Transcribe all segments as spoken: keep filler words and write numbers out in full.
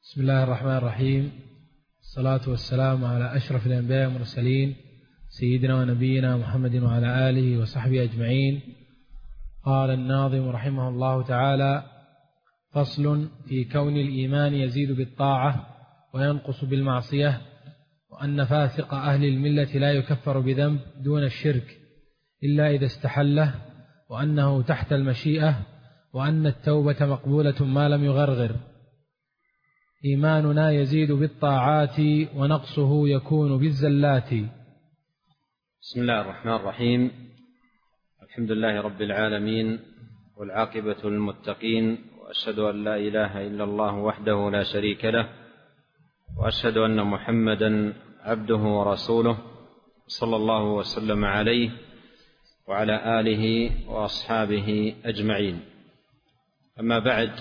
بسم الله الرحمن الرحيم. الصلاة والسلام على أشرف الأنبياء والمرسلين سيدنا ونبينا محمد وعلى آله وصحبه أجمعين. قال الناظم رحمه الله تعالى: فصل في كون الإيمان يزيد بالطاعة وينقص بالمعصية، وأن فاسق أهل الملة لا يكفر بذنب دون الشرك إلا إذا استحله، وأنه تحت المشيئة، وأن التوبة مقبولة ما لم يغرغر. إيماننا يزيد بالطاعات ونقصه يكون بالزلات. بسم الله الرحمن الرحيم. الحمد لله رب العالمين، والعاقبة للمتقين، وأشهد أن لا إله إلا الله وحده لا شريك له، وأشهد أن محمدا عبده ورسوله صلى الله وسلم عليه وعلى آله وأصحابه أجمعين. أما بعد،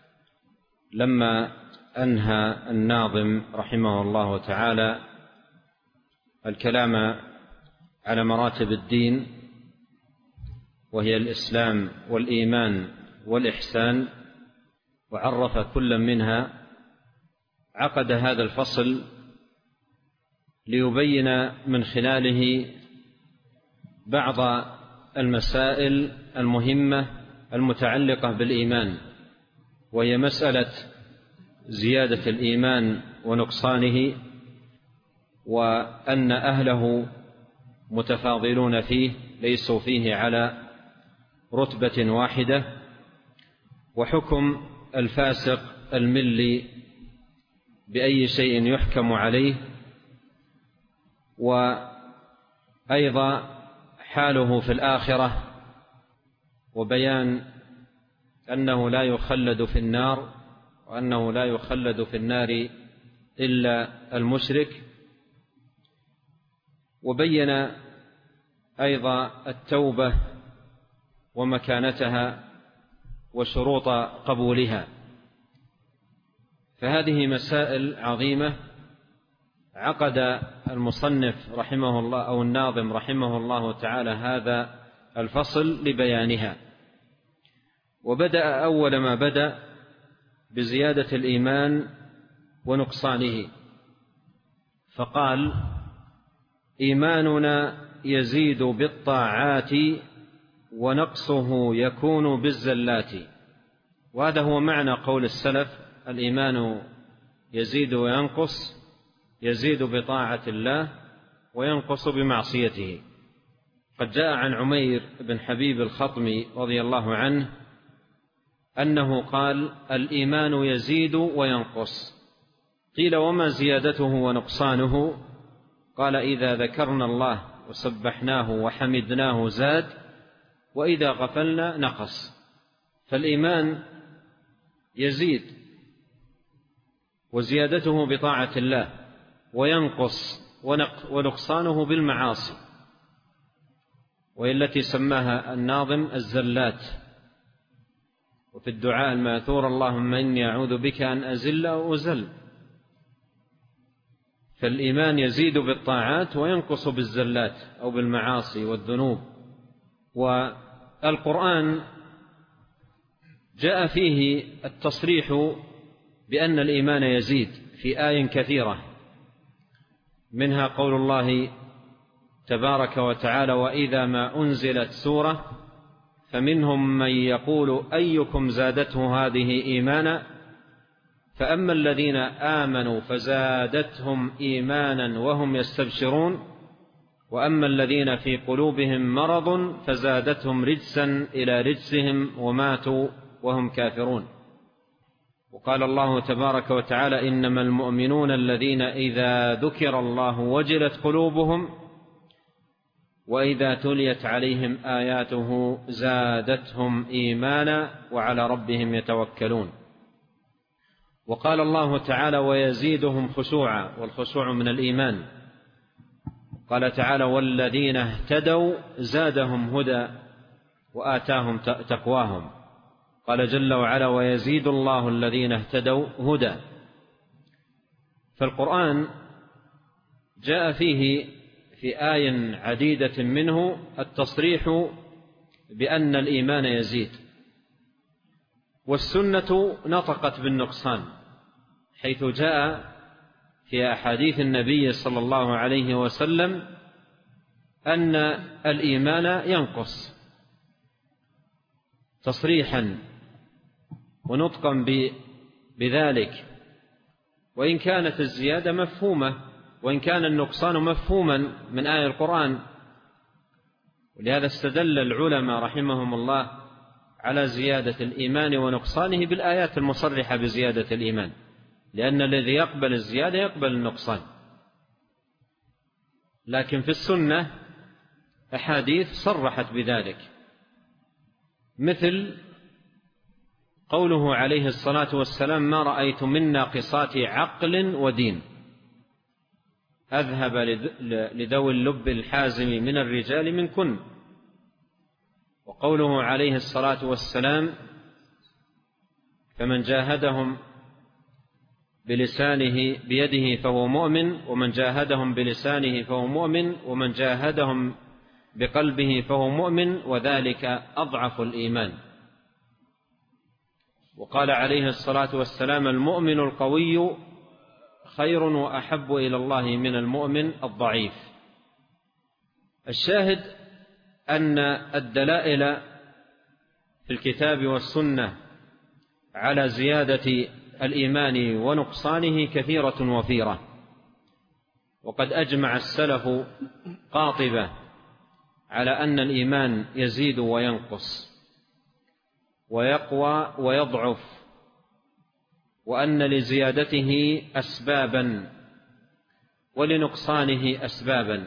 لما أنهى الناظم رحمه الله تعالى الكلام على مراتب الدين، وهي الإسلام والإيمان والإحسان، وعرف كل منها، عقد هذا الفصل ليبين من خلاله بعض المسائل المهمة المتعلقة بالإيمان، وهي مسألة زيادة الإيمان ونقصانه، وأن أهله متفاضلون فيه، ليسوا فيه على رتبة واحدة، وحكم الفاسق الملي بأي شيء يحكم عليه، وأيضا حاله في الآخرة، وبيان أنه لا يخلد في النار، وأنه لا يخلد في النار إلا المشرك، وبين أيضا التوبة ومكانتها وشروط قبولها. فهذه مسائل عظيمة عقد المصنف رحمه الله أو الناظم رحمه الله تعالى هذا الفصل لبيانها. وبدأ أول ما بدأ بزيادة الإيمان ونقصانه، فقال: إيماننا يزيد بالطاعات ونقصه يكون بالزلات. وهذا هو معنى قول السلف: الإيمان يزيد وينقص، يزيد بطاعة الله وينقص بمعصيته. قد جاء عن عمير بن حبيب الخطمي رضي الله عنه أنه قال: الإيمان يزيد وينقص. قيل: وما زيادته ونقصانه؟ قال: إذا ذكرنا الله وسبحناه وحمدناه زاد، وإذا غفلنا نقص. فالإيمان يزيد وزيادته بطاعة الله، وينقص ونقصانه بالمعاصي، وهي التي سماها الناظم الزلات. وفي الدعاء الماثور: اللهم إني أعوذ بك أن أزل أو أزل. فالإيمان يزيد بالطاعات وينقص بالزلات أو بالمعاصي والذنوب. والقرآن جاء فيه التصريح بأن الإيمان يزيد في آي كثيرة، منها قول الله تبارك وتعالى: وإذا ما أنزلت سورة فمنهم من يقول أيكم زادته هذه إيمانا، فأما الذين آمنوا فزادتهم إيمانا وهم يستبشرون، وأما الذين في قلوبهم مرض فزادتهم رجسا إلى رجسهم وماتوا وهم كافرون. وقال الله تبارك وتعالى: إنما المؤمنون الذين إذا ذكر الله وجلت قلوبهم وإذا تليت عليهم آياته زادتهم إيمانا وعلى ربهم يتوكلون. وقال الله تعالى: ويزيدهم خشوعا، والخشوع من الإيمان. قال تعالى: والذين اهتدوا زادهم هدى وآتاهم تقواهم. قال جل وعلا: ويزيد الله الذين اهتدوا هدى. فالقرآن جاء فيه في آي عديدة منه التصريح بأن الإيمان يزيد، والسنة نطقت بالنقصان حيث جاء في أحاديث النبي صلى الله عليه وسلم أن الإيمان ينقص تصريحا ونطقا بذلك، وإن كانت الزيادة مفهومة، وإن كان النقصان مفهوما من آية القرآن. ولهذا استدل العلماء رحمهم الله على زيادة الإيمان ونقصانه بالآيات المصرحة بزيادة الإيمان، لأن الذي يقبل الزيادة يقبل النقصان. لكن في السنة أحاديث صرحت بذلك، مثل قوله عليه الصلاة والسلام: ما رأيت من ناقصات عقل ودين أذهب لذوي اللب الحازم من الرجال منكن. وقوله عليه الصلاة والسلام: فمن جاهدهم بلسانه بيده فهو مؤمن، ومن جاهدهم بلسانه فهو مؤمن، ومن جاهدهم بقلبه فهو مؤمن، وذلك أضعف الإيمان. وقال عليه الصلاة والسلام: المؤمن القوي خير وأحب إلى الله من المؤمن الضعيف. الشاهد أن الدلائل في الكتاب والسنة على زيادة الإيمان ونقصانه كثيرة وفيرة، وقد أجمع السلف قاطبة على أن الإيمان يزيد وينقص ويقوى ويضعف، وأن لزيادته أسبابا ولنقصانه أسبابا.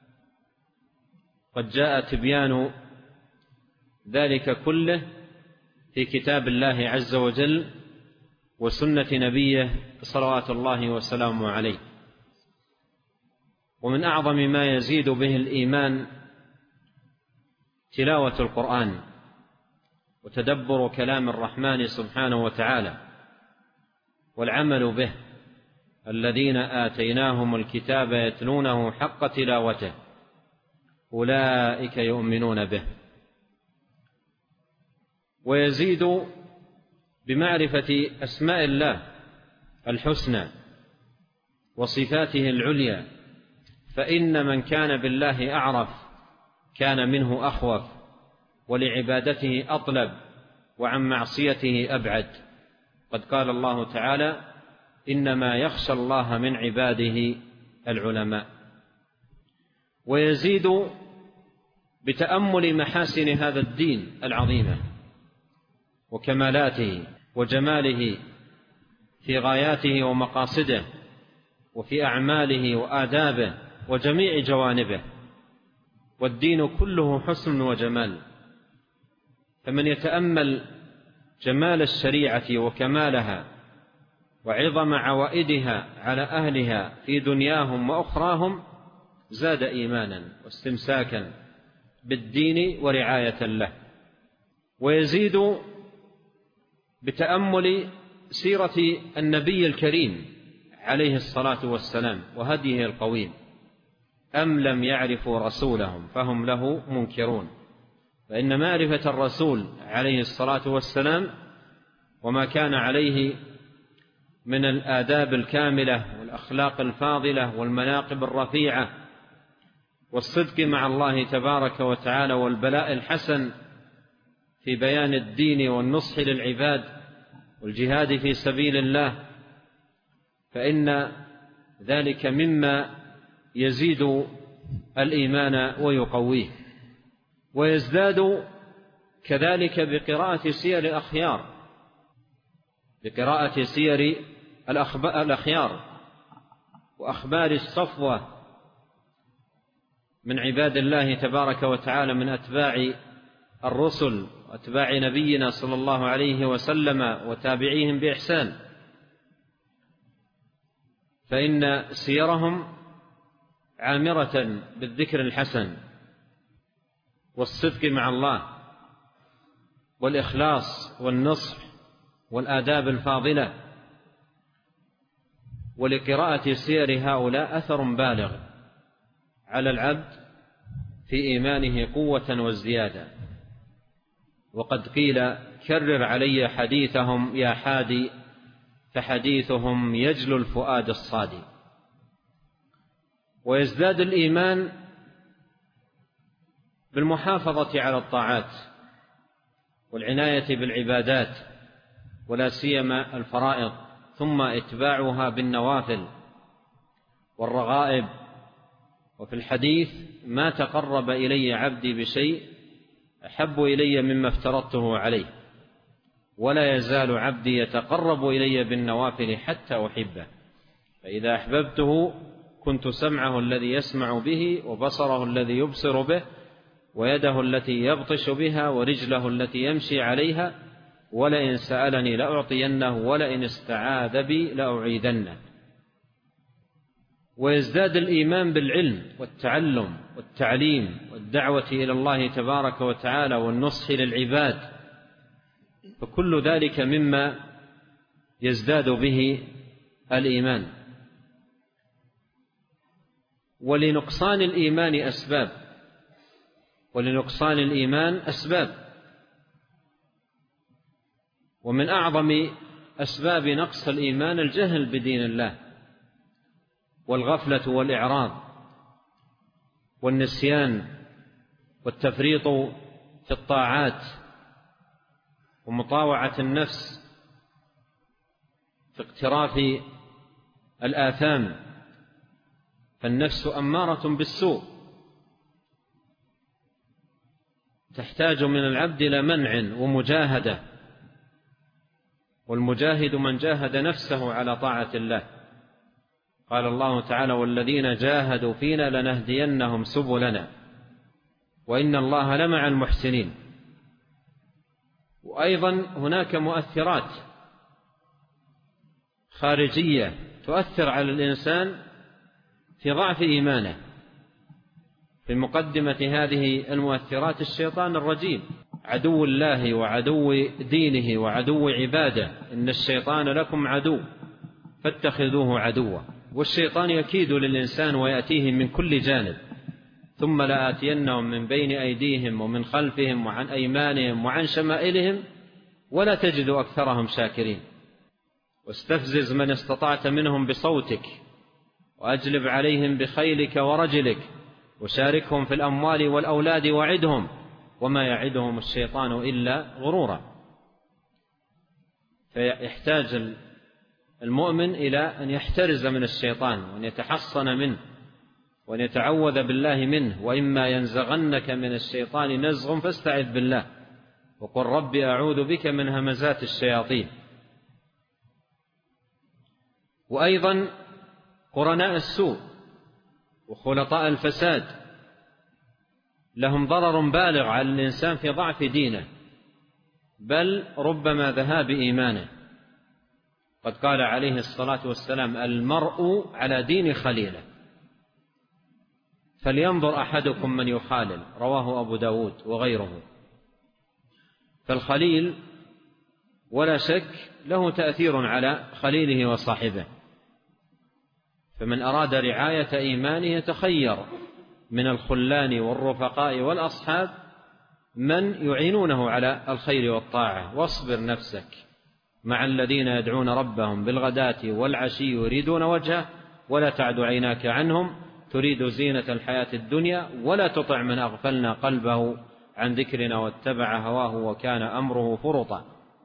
قد جاء تبيان ذلك كله في كتاب الله عز وجل وسنة نبيه صلوات الله وسلامه عليه. ومن أعظم ما يزيد به الإيمان تلاوة القرآن وتدبر كلام الرحمن سبحانه وتعالى والعمل به. الذين آتيناهم الكتاب يتلونه حق تلاوته أولئك يؤمنون به. ويزيد بمعرفة أسماء الله الحسنى وصفاته العليا، فإن من كان بالله أعرف كان منه أخوف، ولعبادته أطلب، وعن معصيته أبعد. قد قال الله تعالى: إنما يخشى الله من عباده العلماء. ويزيد بتأمل محاسن هذا الدين العظيمة وكمالاته وجماله في غاياته ومقاصده وفي أعماله وآدابه وجميع جوانبه. والدين كله حسن وجمال، فمن يتأمل جمال الشريعة وكمالها وعظم عوائدها على أهلها في دنياهم وأخراهم زاد إيمانا واستمساكا بالدين ورعاية له. ويزيد بتأمل سيرة النبي الكريم عليه الصلاة والسلام وهديه القويم. أم لم يعرفوا رسولهم فهم له منكرون. فإن معرفة الرسول عليه الصلاة والسلام وما كان عليه من الآداب الكاملة والأخلاق الفاضلة والمناقب الرفيعة والصدق مع الله تبارك وتعالى والبلاء الحسن في بيان الدين والنصح للعباد والجهاد في سبيل الله، فإن ذلك مما يزيد الإيمان ويقويه. ويزداد كذلك بقراءة سير الأخيار، بقراءة سير الأخيار وأخبار الصفوة من عباد الله تبارك وتعالى من أتباع الرسل وأتباع نبينا صلى الله عليه وسلم وتابعيهم بإحسان، فإن سيرهم عامرة بالذكر الحسن والصدق مع الله والإخلاص والنصح والآداب الفاضلة. ولقراءة سير هؤلاء أثر بالغ على العبد في إيمانه قوة وازديادا. وقد قيل: كرر علي حديثهم يا حادي فحديثهم يجلو الفؤاد الصادي. ويزداد الإيمان بالمحافظة على الطاعات والعناية بالعبادات ولا سيما الفرائض، ثم إتباعها بالنوافل والرغائب. وفي الحديث: ما تقرب إلي عبدي بشيء أحب إلي مما افترضته عليه، ولا يزال عبدي يتقرب إلي بالنوافل حتى أحبه، فإذا أحببته كنت سمعه الذي يسمع به، وبصره الذي يبصر به، ويده التي يبطش بها، ورجله التي يمشي عليها، ولئن سألني لأعطينه، ولئن استعاذ بي لأعيذنه. ويزداد الإيمان بالعلم والتعلم والتعليم والدعوة إلى الله تبارك وتعالى والنصح للعباد، فكل ذلك مما يزداد به الإيمان. ولنقصان الإيمان أسباب ولنقصان الإيمان أسباب ومن أعظم أسباب نقص الإيمان الجهل بدين الله، والغفلة والإعراض والنسيان والتفريط في الطاعات ومطاوعة النفس في اقتراف الآثام، فالنفس أمارة بالسوء، تحتاج من العبد إلى منع ومجاهدة، والمجاهد من جاهد نفسه على طاعة الله. قال الله تعالى: والذين جاهدوا فينا لنهدينهم سبلنا وإن الله لمع المحسنين. وأيضا هناك مؤثرات خارجية تؤثر على الإنسان في ضعف إيمانه. في مقدمة هذه المؤثرات الشيطان الرجيم عدو الله وعدو دينه وعدو عباده: إن الشيطان لكم عدو فاتخذوه عدوا. والشيطان يكيد للإنسان ويأتيه من كل جانب، ثم لآتينهم من بين أيديهم ومن خلفهم وعن أيمانهم وعن شمائلهم ولا تجد أكثرهم شاكرين. واستفزز من استطعت منهم بصوتك وأجلب عليهم بخيلك ورجلك وشاركهم في الأموال والأولاد وعدهم وما يعدهم الشيطان إلا غرورا. فيحتاج المؤمن إلى أن يحترز من الشيطان وأن يتحصن منه وأن يتعوذ بالله منه. وإما ينزغنك من الشيطان نزغ فاستعذ بالله وقل رب أعوذ بك من همزات الشياطين. وأيضا قرناء السوء وخلطاء الفساد لهم ضرر بالغ على الإنسان في ضعف دينه، بل ربما ذهاب إيمانه. قد قال عليه الصلاة والسلام: المرء على دين خليله، فلينظر أحدكم من يخالل. رواه أبو داود وغيره. فالخليل ولا شك له تأثير على خليله وصاحبه، فمن أراد رعاية إيمانه يتخير من الخلان والرفقاء والأصحاب من يعينونه على الخير والطاعة. واصبر نفسك مع الذين يدعون ربهم بالغداة والعشي يريدون وجهه ولا تعد عيناك عنهم تريد زينة الحياة الدنيا ولا تطع من أغفلنا قلبه عن ذكرنا واتبع هواه وكان أمره فرطا.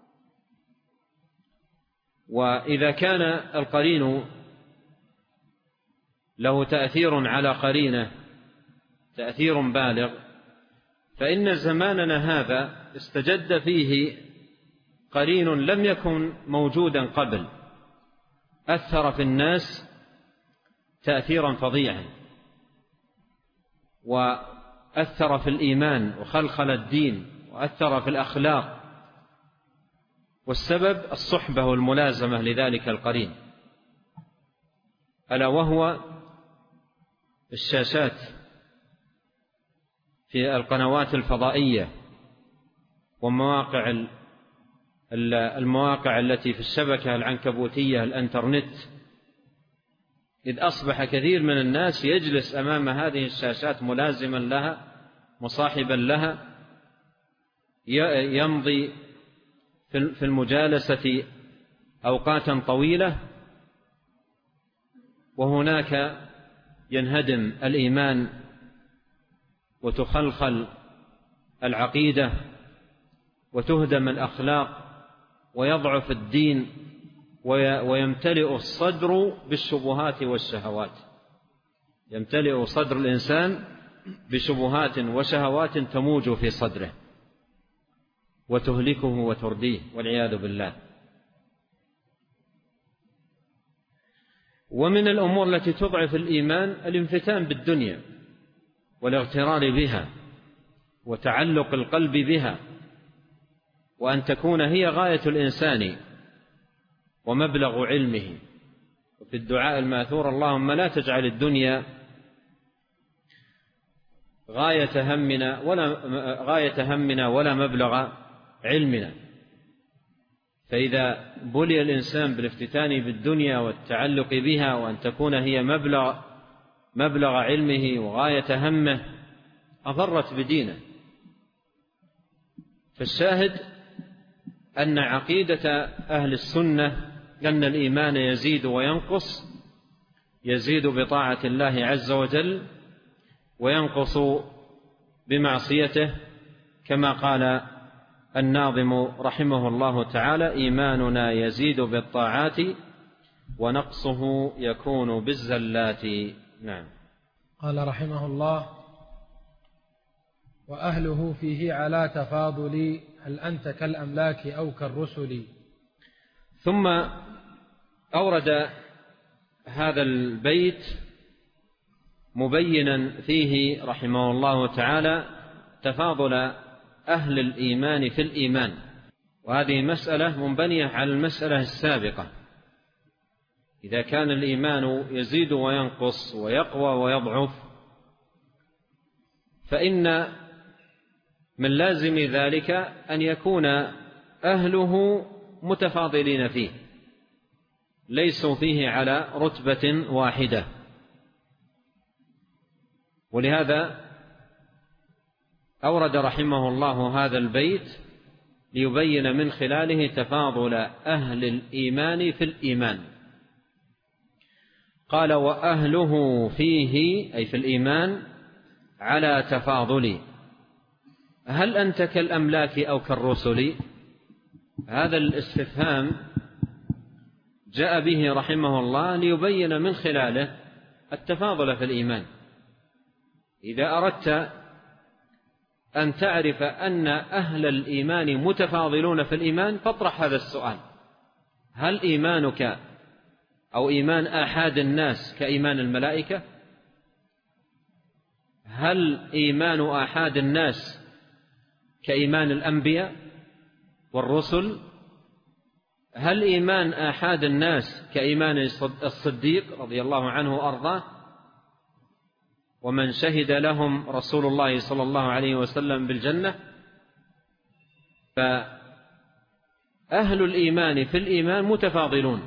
وإذا كان القرين له تأثير على قرينه تأثير بالغ، فإن زماننا هذا استجد فيه قرين لم يكن موجودا قبل، أثر في الناس تأثيرا فظيعا، وأثر في الإيمان وخلخل الدين وأثر في الأخلاق، والسبب الصحبة والملازمة لذلك القرين، ألا وهو الشاشات في القنوات الفضائية ومواقع المواقع التي في الشبكة العنكبوتية الانترنت، إذ أصبح كثير من الناس يجلس أمام هذه الشاشات ملازما لها مصاحبا لها، يمضي في المجالسة أوقاتا طويلة، وهناك ينهدم الإيمان وتخلخل العقيدة وتهدم الأخلاق ويضعف الدين ويمتلئ الصدر بالشبهات والشهوات، يمتلئ صدر الإنسان بشبهات وشهوات تموج في صدره وتهلكه وترديه والعياذ بالله. ومن الأمور التي تضعف الإيمان الانفتان بالدنيا والاغترار بها وتعلق القلب بها، وأن تكون هي غاية الإنسان ومبلغ علمه. وفي الدعاء الماثور: اللهم لا تجعل الدنيا غاية همنا ولا غاية همنا ولا مبلغ علمنا. فإذا بلي الإنسان بالافتتان بالدنيا والتعلق بها وأن تكون هي مبلغ مبلغ علمه وغاية همه أضرت بدينه. فالشاهد أن عقيدة أهل السنة أن الإيمان يزيد وينقص، يزيد بطاعة الله عز وجل وينقص بمعصيته، كما قال الناظم رحمه الله تعالى: إيماننا يزيد بالطاعات ونقصه يكون بالزلات. نعم. قال رحمه الله: وأهله فيه على تفاضل، هل أنت كالأملاك أو كالرسل. ثم أورد هذا البيت مبينا فيه رحمه الله تعالى تفاضل أهل الإيمان في الإيمان، وهذه مسألة منبنية على المسألة السابقة. إذا كان الإيمان يزيد وينقص ويقوى ويضعف، فإن من لازم ذلك أن يكون أهله متفاضلين فيه، ليسوا فيه على رتبة واحدة. ولهذا أورد رحمه الله هذا البيت ليبين من خلاله تفاضل أهل الإيمان في الإيمان. قال: وأهله فيه، أي في الإيمان، على تفاضل، هل أنت كالأملاك أو كالرسل. هذا الاستفهام جاء به رحمه الله ليبين من خلاله التفاضل في الإيمان. إذا أردت أن تعرف أن أهل الإيمان متفاضلون في الإيمان فاطرح هذا السؤال: هل إيمانك أو إيمان آحاد الناس كإيمان الملائكة؟ هل إيمان آحاد الناس كإيمان الأنبياء والرسل؟ هل إيمان آحاد الناس كإيمان الصديق رضي الله عنه وأرضاه ومن شهد لهم رسول الله صلى الله عليه وسلم بالجنة؟ فأهل الإيمان في الإيمان متفاضلون،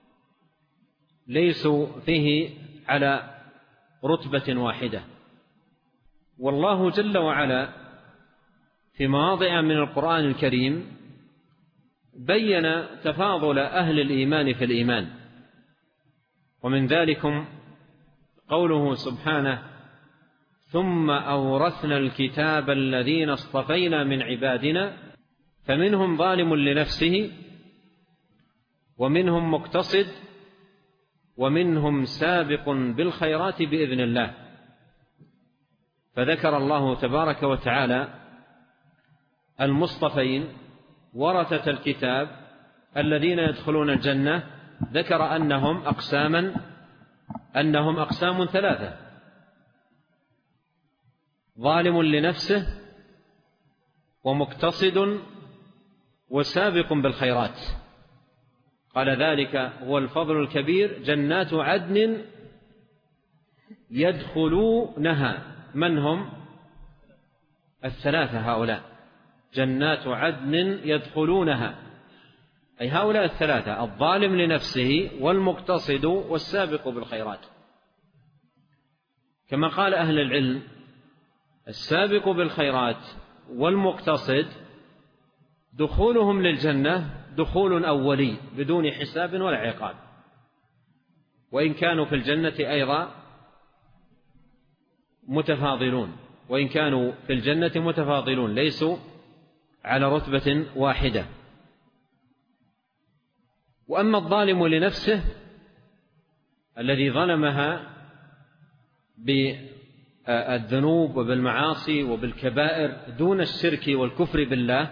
ليسوا فيه على رتبة واحدة. والله جل وعلا في مواضع من القرآن الكريم بين تفاضل أهل الإيمان في الإيمان، ومن ذلكم قوله سبحانه: ثم أورثنا الكتاب الذين اصطفينا من عبادنا فمنهم ظالم لنفسه ومنهم مقتصد ومنهم سابق بالخيرات بإذن الله. فذكر الله تبارك وتعالى المصطفين ورثة الكتاب الذين يدخلون الجنة، ذكر أنهم أقساما أنهم أقسام ثلاثة: ظالم لنفسه ومقتصد وسابق بالخيرات. قال: ذلك هو الفضل الكبير، جنات عدن يدخلونها. من هم الثلاثة هؤلاء؟ جنات عدن يدخلونها، أي هؤلاء الثلاثة: الظالم لنفسه والمقتصد والسابق بالخيرات. كما قال أهل العلم: السابق بالخيرات والمقتصد دخولهم للجنة دخول أولي بدون حساب ولا عقاب، وإن كانوا في الجنة أيضا متفاضلون، وإن كانوا في الجنة متفاضلون ليسوا على رتبة واحدة. وأما الظالم لنفسه الذي ظلمها بالذنوب وبالمعاصي وبالكبائر دون الشرك والكفر بالله،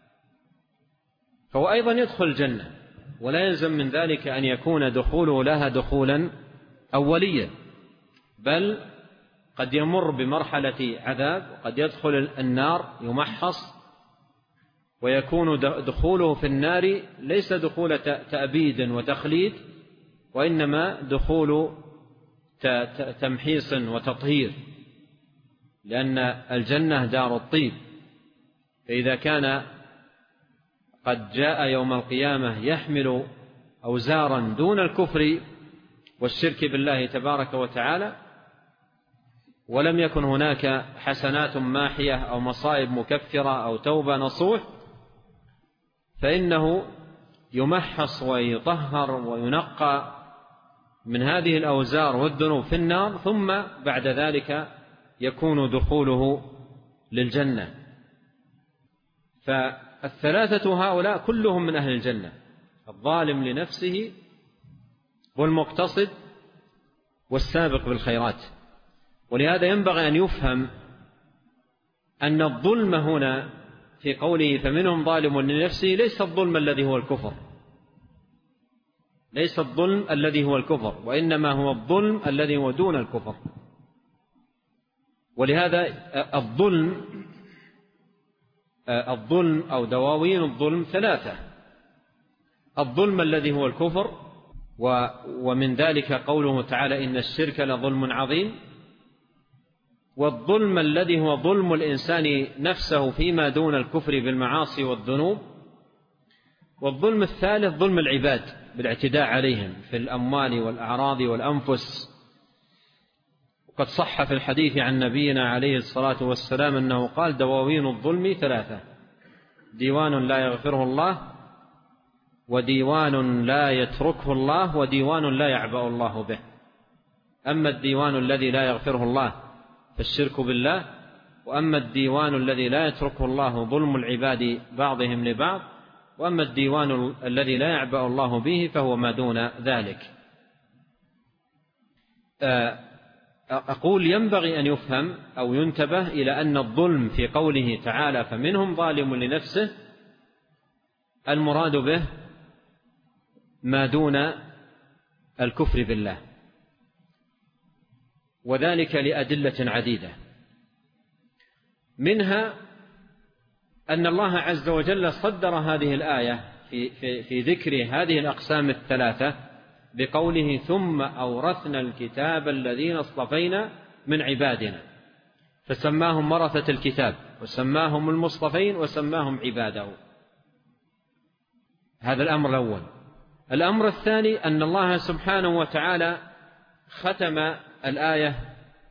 فهو أيضا يدخل الجنة، ولا يلزم من ذلك أن يكون دخوله لها دخولا أوليا، بل قد يمر بمرحلة عذاب، وقد يدخل النار يمحص، ويكون دخوله في النار ليس دخول تأبيد وتخليد، وإنما دخول تمحيص وتطهير، لأن الجنة دار الطيب. فإذا كان قد جاء يوم القيامة يحمل أوزارا دون الكفر والشرك بالله تبارك وتعالى، ولم يكن هناك حسنات ماحية أو مصائب مكفرة أو توبة نصوح، فإنه يمحص ويطهر وينقى من هذه الأوزار والذنوب في النار، ثم بعد ذلك يكون دخوله للجنة. فالثلاثة هؤلاء كلهم من أهل الجنة: الظالم لنفسه والمقتصد والسابق بالخيرات. ولهذا ينبغي أن يفهم أن الظلم هنا في قوله فمنهم ظالم لنفسه ليس الظلم الذي هو الكفر، ليس الظلم الذي هو الكفر، وإنما هو الظلم الذي هو دون الكفر. ولهذا الظلم الظلم أو دواوين الظلم ثلاثة: الظلم الذي هو الكفر، ومن ذلك قوله تعالى إن الشرك لظلم عظيم، والظلم الذي هو ظلم الإنسان نفسه فيما دون الكفر بالمعاصي والذنوب، والظلم الثالث ظلم العباد بالاعتداء عليهم في الأموال والأعراض والأنفس. وقد صح في الحديث عن نبينا عليه الصلاة والسلام أنه قال دواوين الظلم ثلاثة: ديوان لا يغفره الله، وديوان لا يتركه الله، وديوان لا يعبأ الله به. أما الديوان الذي لا يغفره الله فالشرك بالله، وأما الديوان الذي لا يتركه الله ظلم العباد بعضهم لبعض، وأما الديوان الذي لا يعبأ الله به فهو ما دون ذلك. أقول ينبغي أن يفهم أو ينتبه إلى أن الظلم في قوله تعالى فمنهم ظالم لنفسه المراد به ما دون الكفر بالله، وذلك لأدلة عديدة، منها أن الله عز وجل صدر هذه الآية في, في, في ذكر هذه الأقسام الثلاثة بقوله ثم أورثنا الكتاب الذين اصطفينا من عبادنا، فسماهم ورثة الكتاب وسماهم المصطفين وسماهم عباده. هذا الأمر الأول. الأمر الثاني أن الله سبحانه وتعالى ختم الآية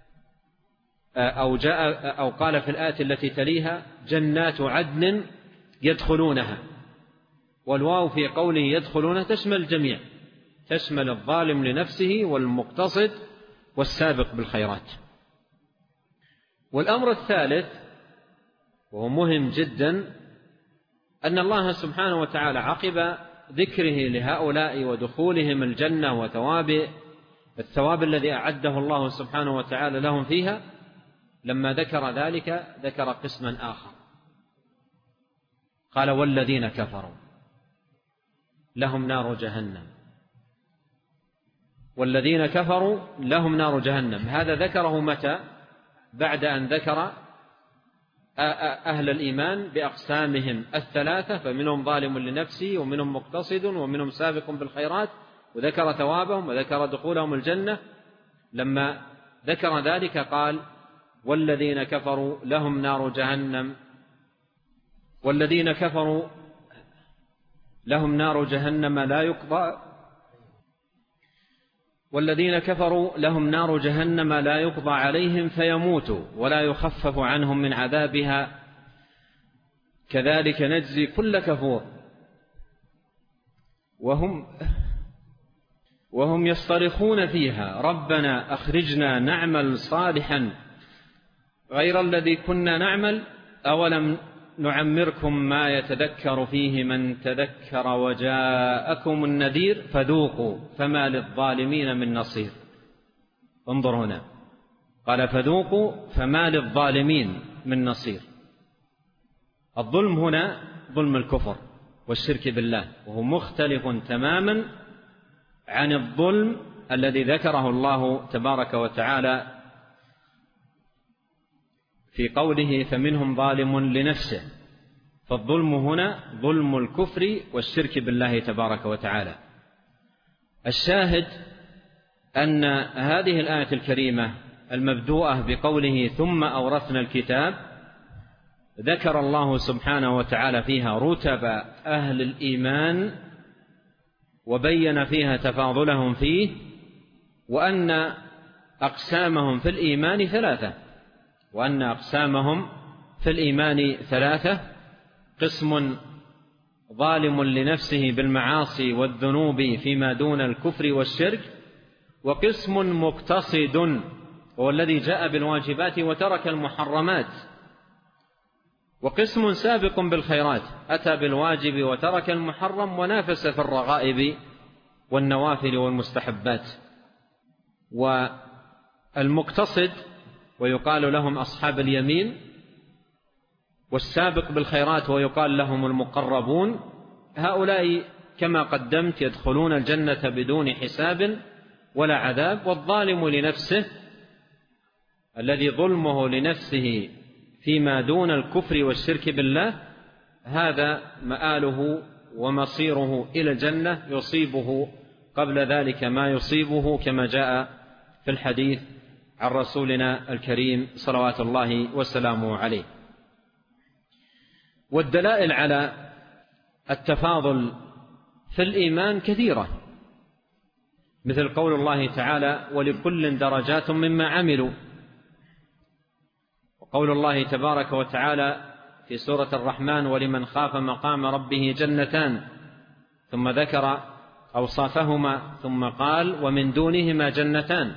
أو جاء أو قال في الآية التي تليها جنات عدن يدخلونها، والواو في قوله يدخلونها تشمل الجميع، تشمل الظالم لنفسه والمقتصد والسابق بالخيرات. والأمر الثالث وهو مهم جدا أن الله سبحانه وتعالى عقب ذكره لهؤلاء ودخولهم الجنة وثواب الثواب الذي أعده الله سبحانه وتعالى لهم فيها، لما ذكر ذلك ذكر قسما آخر، قال والذين كفروا لهم نار جهنم، والذين كفروا لهم نار جهنم. هذا ذكره متى؟ بعد أن ذكر أهل الإيمان بأقسامهم الثلاثة، فمنهم ظالم لنفسه ومنهم مقتصد ومنهم سابق بالخيرات، وذكر ثوابهم وذكر دخولهم الجنة. لما ذكر ذلك قال والذين كفروا لهم نار جهنم، والذين كفروا لهم نار جهنم لا يقضى والذين كفروا لهم نار جهنم لا يقضى عليهم فيموتوا ولا يخفف عنهم من عذابها كذلك نجزي كل كفور. وهم وهم يصطرخون فيها ربنا أخرجنا نعمل صالحا غير الذي كنا نعمل أولم نعمركم ما يتذكر فيه من تذكر وجاءكم النذير فذوقوا فما للظالمين من نصير. انظر هنا قال فذوقوا فما للظالمين من نصير. الظلم هنا ظلم الكفر والشرك بالله، وهو مختلف تماما عن الظلم الذي ذكره الله تبارك وتعالى في قوله فمنهم ظالم لنفسه. فالظلم هنا ظلم الكفر والشرك بالله تبارك وتعالى. الشاهد أن هذه الآية الكريمة المبدوءة بقوله ثم أورثنا الكتاب ذكر الله سبحانه وتعالى فيها رتب أهل الإيمان وبين فيها تفاضلهم فيه، وأن أقسامهم في الإيمان ثلاثة وأن أقسامهم في الإيمان ثلاثة قسم ظالم لنفسه بالمعاصي والذنوب فيما دون الكفر والشرك، وقسم مقتصد هو الذي جاء بالواجبات وترك المحرمات، وقسم سابق بالخيرات أتى بالواجب وترك المحرم ونافس في الرغائب والنوافل والمستحبات. والمقتصد ويقال لهم أصحاب اليمين، والسابق بالخيرات ويقال لهم المقربون، هؤلاء كما قدمت يدخلون الجنة بدون حساب ولا عذاب. والظالم لنفسه الذي ظلمه لنفسه فيما دون الكفر والشرك بالله هذا مآله ومصيره إلى الجنة، يصيبه قبل ذلك ما يصيبه كما جاء في الحديث عن رسولنا الكريم صلوات الله وسلامه عليه. والدلائل على التفاضل في الإيمان كثيرة، مثل قول الله تعالى ولكل درجات مما عملوا، وقول الله تبارك وتعالى في سورة الرحمن ولمن خاف مقام ربه جنتان، ثم ذكر أوصافهما ثم قال ومن دونهما جنتان.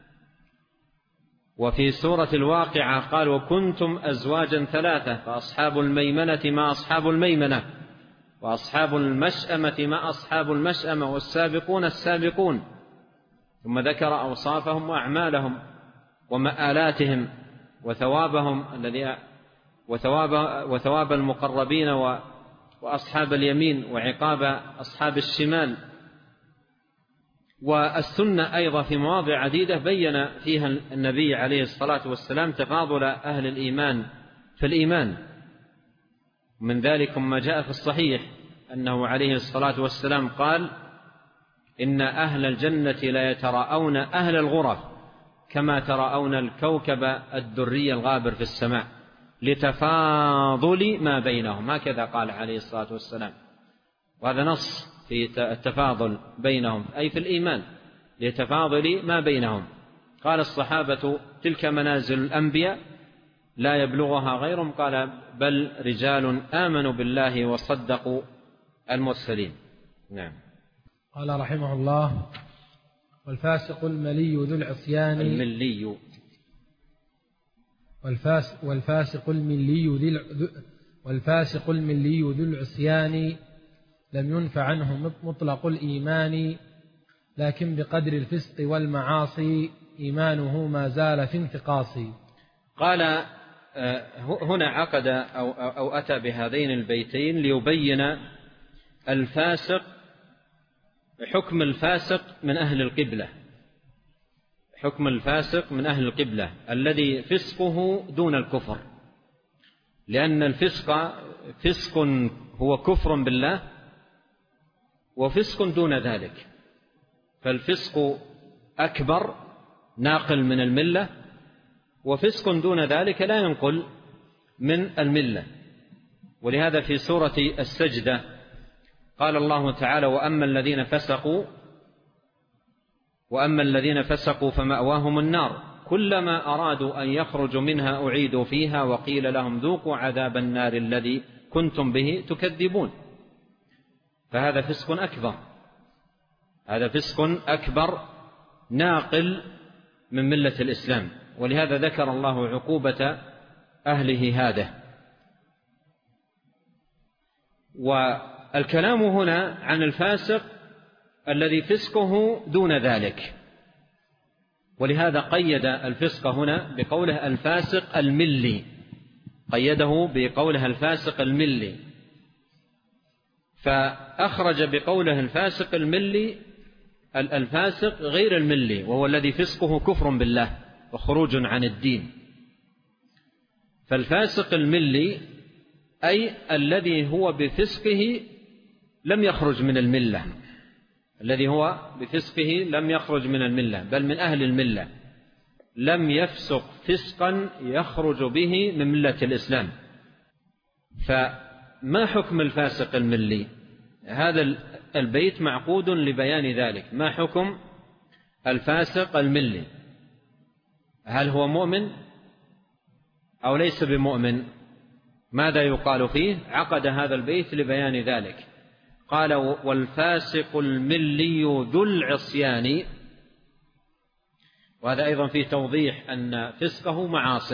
وفي سورة الواقعة قال وكنتم أزواجا ثلاثة فأصحاب الميمنة ما أصحاب الميمنة وأصحاب المشأمة ما أصحاب المشأمة والسابقون السابقون، ثم ذكر أوصافهم وأعمالهم ومآلاتهم وثوابهم الذي وثواب, وثواب المقربين وأصحاب اليمين وعقاب أصحاب الشمال. والسنة أيضا في مواضع عديدة بين فيها النبي عليه الصلاة والسلام تفاضل أهل الإيمان في الإيمان. من ذلك ما جاء في الصحيح أنه عليه الصلاة والسلام قال إن أهل الجنة لا يتراءون أهل الغرف كما تراءون الكوكب الدري الغابر في السماء لتفاضل ما بينهم، هكذا قال عليه الصلاة والسلام. وهذا نص في التفاضل بينهم أي في الإيمان لتفاضل ما بينهم. قال الصحابة تلك منازل الأنبياء لا يبلغها غيرهم، قال بل رجال آمنوا بالله وصدقوا المرسلين. نعم. قال رحمه الله والفاسق الملي ذو العصيان الملي والفاس والفاسق الملي ذو والفاسق الملي ذو العصيان لم ينفع عنه مطلق الإيمان، لكن بقدر الفسق والمعاصي إيمانه ما زال في انتقاص. قال هنا عقد أو, أو أتى بهذين البيتين ليبين الفاسق، حكم الفاسق من أهل القبلة، حكم الفاسق من أهل القبلة الذي فسقه دون الكفر، لأن الفسق فسق هو كفر بالله وفسق دون ذلك، فالفسق أكبر ناقل من الملة، وفسق دون ذلك لا ينقل من الملة. ولهذا في سورة السجدة قال الله تعالى وأما الذين فسقوا وأما الذين فسقوا فمأواهم النار كلما أرادوا أن يخرجوا منها أعيدوا فيها وقيل لهم ذوقوا عذاب النار الذي كنتم به تكذبون. فهذا فسق أكبر هذا فسق أكبر ناقل من ملة الإسلام، ولهذا ذكر الله عقوبة أهله هذا. والكلام هنا عن الفاسق الذي فسقه دون ذلك، ولهذا قيد الفسق هنا بقوله الفاسق الملي، قيده بقوله الفاسق الملي، فأخرج بقوله الفاسق الملي الفاسق غير الملي، وهو الذي فسقه كفر بالله وخروج عن الدين. فالفاسق الملي أي الذي هو بفسقه لم يخرج من الملة، الذي هو بفسقه لم يخرج من الملة بل من أهل الملة، لم يفسق فسقا يخرج به من ملة الإسلام. فما حكم الفاسق الملي؟ هذا البيت معقود لبيان ذلك. ما حكم الفاسق الملي؟ هل هو مؤمن أو ليس بمؤمن؟ ماذا يقال فيه؟ عقد هذا البيت لبيان ذلك. قال والفاسق الملي ذو العصيان، وهذا أيضا فيه توضيح أن فسقه معاصٍ،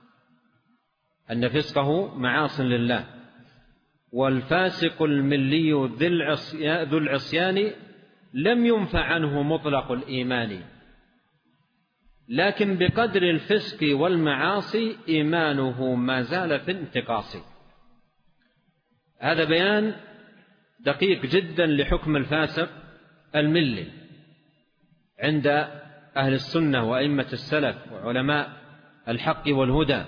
أن فسقه معاصٍ لله. والفاسق الملي ذو العصيان لم ينفع عنه مطلق الإيمان، لكن بقدر الفسق والمعاصي إيمانه ما زال في انتقاص. هذا بيان دقيق جدا لحكم الفاسق الملي عند أهل السنة وأئمة السلف وعلماء الحق والهدى،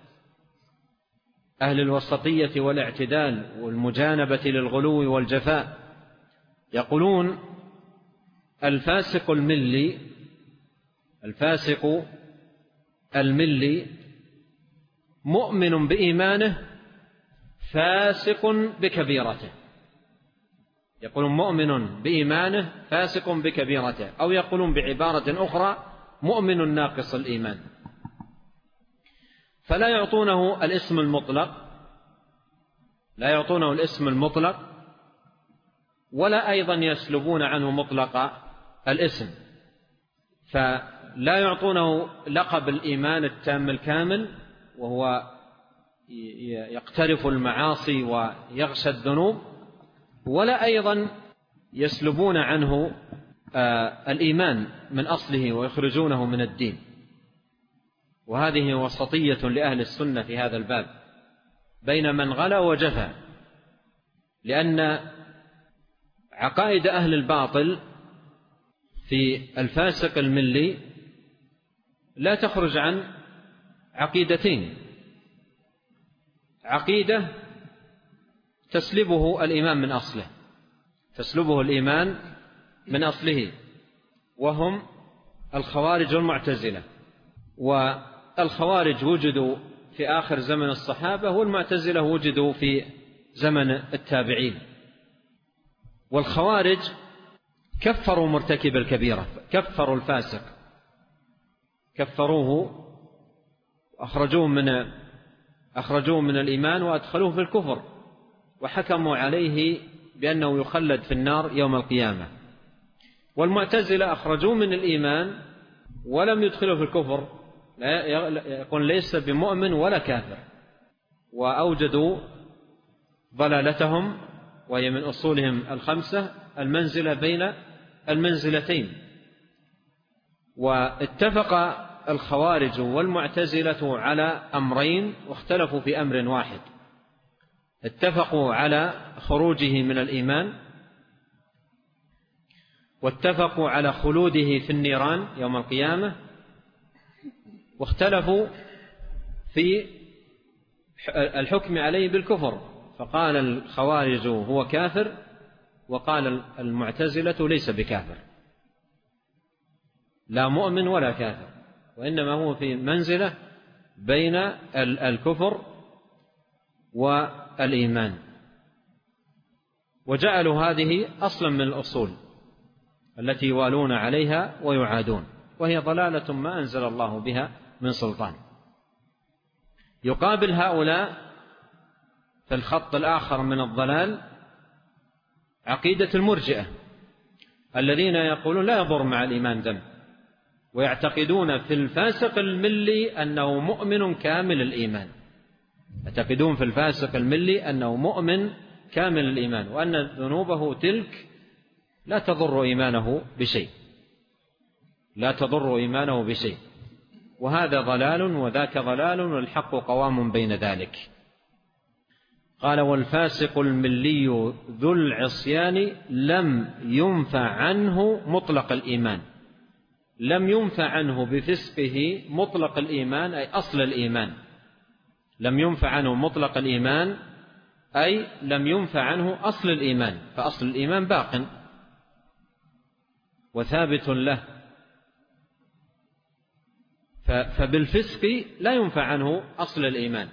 أهل الوسطية والاعتدال والمجانبة للغلو والجفاء. يقولون الفاسق الملي الفاسق الملي مؤمن بإيمانه فاسق بكبيرته. يقولون مؤمن بإيمانه فاسق بكبيرته، أو يقولون بعبارة أخرى مؤمن ناقص الإيمان. فلا يعطونه الاسم المطلق لا يعطونه الاسم المطلق ولا أيضا يسلبون عنه مطلق الاسم، فلا يعطونه لقب الإيمان التام الكامل وهو يقترف المعاصي ويغشى الذنوب، ولا أيضا يسلبون عنه الإيمان من أصله ويخرجونه من الدين. وهذه وسطية لأهل السنة في هذا الباب بين من غلا وجفى، لأن عقائد أهل الباطل في الفاسق الملي لا تخرج عن عقيدتين: عقيدة تسلبه الإيمان من أصله تسلبه الإيمان من أصله وهم الخوارج والمعتزلة. والخوارج وجدوا في آخر زمن الصحابة، والمعتزلة وجدوا في زمن التابعين. والخوارج كفروا مرتكب الكبيرة، كفروا الفاسق، كفروه أخرجوه من أخرجوه من الإيمان وأدخلوه في الكفر، وحكموا عليه بأنه يخلد في النار يوم القيامة. والمعتزلة أخرجوه من الإيمان ولم يدخلوا في الكفر، يقول ليس بمؤمن ولا كافر، وأوجدوا ضلالتهم، وهي من أصولهم الخمسة المنزلة بين المنزلتين. واتفق الخوارج والمعتزلة على أمرين واختلفوا في أمر واحد: اتفقوا على خروجه من الإيمان، واتفقوا على خلوده في النيران يوم القيامة، واختلفوا في الحكم عليه بالكفر، فقال الخوارج هو كافر، وقال المعتزلة ليس بكافر، لا مؤمن ولا كافر، وإنما هو في منزلة بين الكفر والإيمان. وجعلوا هذه أصلا من الأصول التي يوالون عليها ويعادون، وهي ضلالة ما أنزل الله بها من سلطان. يقابل هؤلاء في الخط الآخر من الضلال عقيدة المرجئة. الذين يقولون لا يضر مع الإيمان ذنب، ويعتقدون في الفاسق الملي أنه مؤمن كامل الإيمان، يعتقدون في الفاسق الملي أنه مؤمن كامل الإيمان، وأن ذنوبه تلك لا تضر إيمانه بشيء، لا تضر إيمانه بشيء، وهذا ضلال وذاك ضلال، والحق قوام بين ذلك. قال: والفاسق الملي ذو العصيان لم ينفع عنه مطلق الإيمان. لم ينفع عنه بفسقه مطلق الإيمان أي أصل الإيمان، لم ينفع عنه مطلق الإيمان أي لم ينفع عنه أصل الإيمان، فأصل الإيمان باق وثابت له، فبالفسق لا ينفع عنه أصل الإيمان.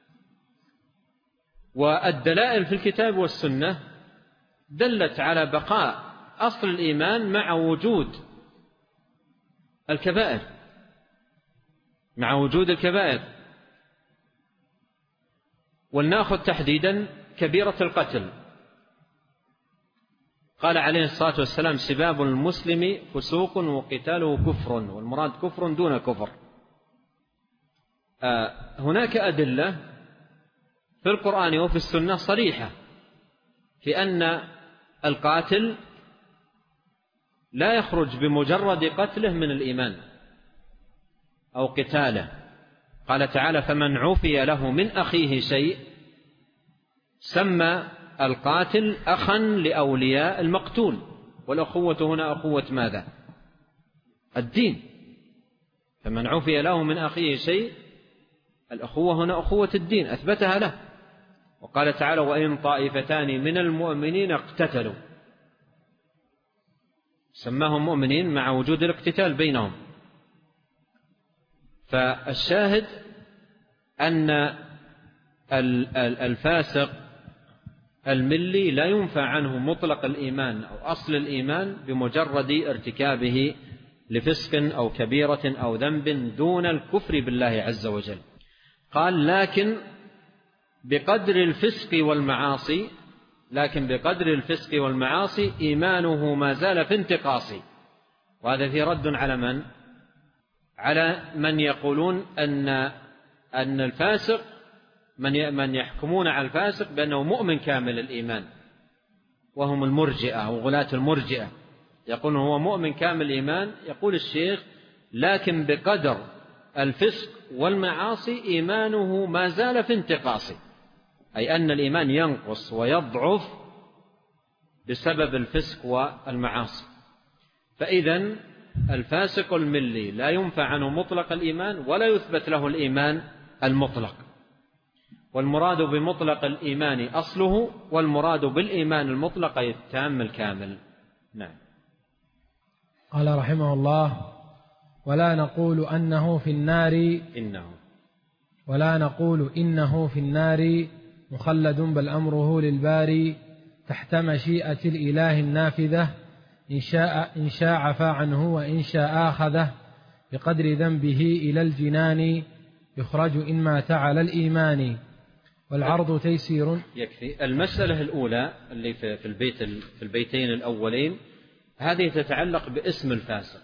والدلائل في الكتاب والسنة دلت على بقاء أصل الإيمان مع وجود الكبائر، مع وجود الكبائر. ولنأخذ تحديدا كبيرة القتل. قال عليه الصلاة والسلام: سباب المسلم فسوق وقتاله كفر، والمراد كفر دون كفر. آه هناك أدلة في القرآن وفي السنة صريحة في أن القاتل لا يخرج بمجرد قتله من الإيمان أو قتاله. قال تعالى: فمن عفي له من أخيه شيء سمى القاتل أخا لأولياء المقتول. والأخوة هنا أخوة ماذا؟ الدين. فمن عفي له من أخيه شيء، الأخوة هنا أخوة الدين أثبتها له. وقال تعالى: وإن طائفتان من المؤمنين اقتتلوا، سماهم مؤمنين مع وجود الاقتتال بينهم. فالشاهد أن الفاسق الملي لا ينفع عنه مطلق الإيمان أو أصل الإيمان بمجرد ارتكابه لفسق أو كبيرة أو ذنب دون الكفر بالله عز وجل. قال: لكن بقدر الفسق والمعاصي لكن بقدر الفسق والمعاصي إيمانه ما زال في انتقاص. وهذا في رد على من؟ على من يقولون أن أن الفاسق من من يحكمون على الفاسق بأنه مؤمن كامل الإيمان، وهم المرجئة وغلاة المرجئة، يقولون هو مؤمن كامل الإيمان. يقول الشيخ: لكن بقدر الفسق والمعاصي إيمانه ما زال في انتقاص، أي أن الإيمان ينقص ويضعف بسبب الفسق والمعاصي. فإذن الفاسق الملي لا ينفع عنه مطلق الإيمان ولا يثبت له الإيمان المطلق. والمراد بمطلق الإيمان أصله، والمراد بالإيمان المطلق التام الكامل. نعم. قال رحمه الله: ولا نقول أنه في النار إنه ولا نقول إنه في النار مخلد، بل أمره للباري تحت مشيئة الإله النافذة، إن شاء إن شاء عفا عنه وإن شاء آخذه، بقدر ذنبه إلى الجنان يخرج إن مات على الإيمان، والعرض تيسير. يكفي. المسألة الأولى اللي في البيت في البيتين الأولين هذه تتعلق باسم الفاسق،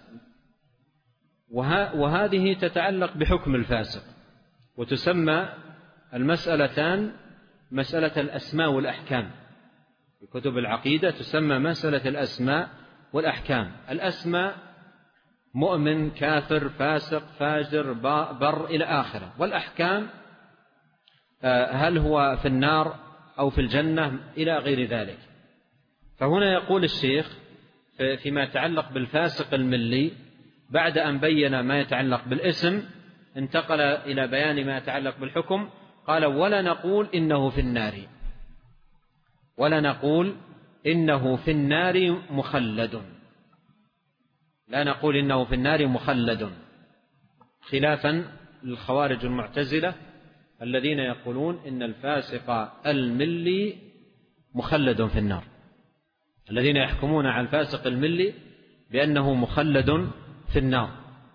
وهذه تتعلق بحكم الفاسق. وتسمى المسألتان مسألة الأسماء والأحكام. في كتب العقيدة تسمى مسألة الأسماء والأحكام. الأسماء مؤمن، كافر، فاسق، فاجر، بر إلى آخره. والأحكام هل هو في النار أو في الجنة إلى غير ذلك. فهنا يقول الشيخ فيما يتعلق بالفاسق الملي بعد أن بين ما يتعلق بالاسم انتقل إلى بيان ما يتعلق بالحكم. قال: ولا نقول إنه في النار ولا نقول إنه في النار مخلد لا نقول إنه في النار مخلد، خلافا للخوارج المعتزلة الذين يقولون إن الفاسق الملي مخلد في النار، الذين يحكمون على الفاسق الملي بأنه مخلد في النار.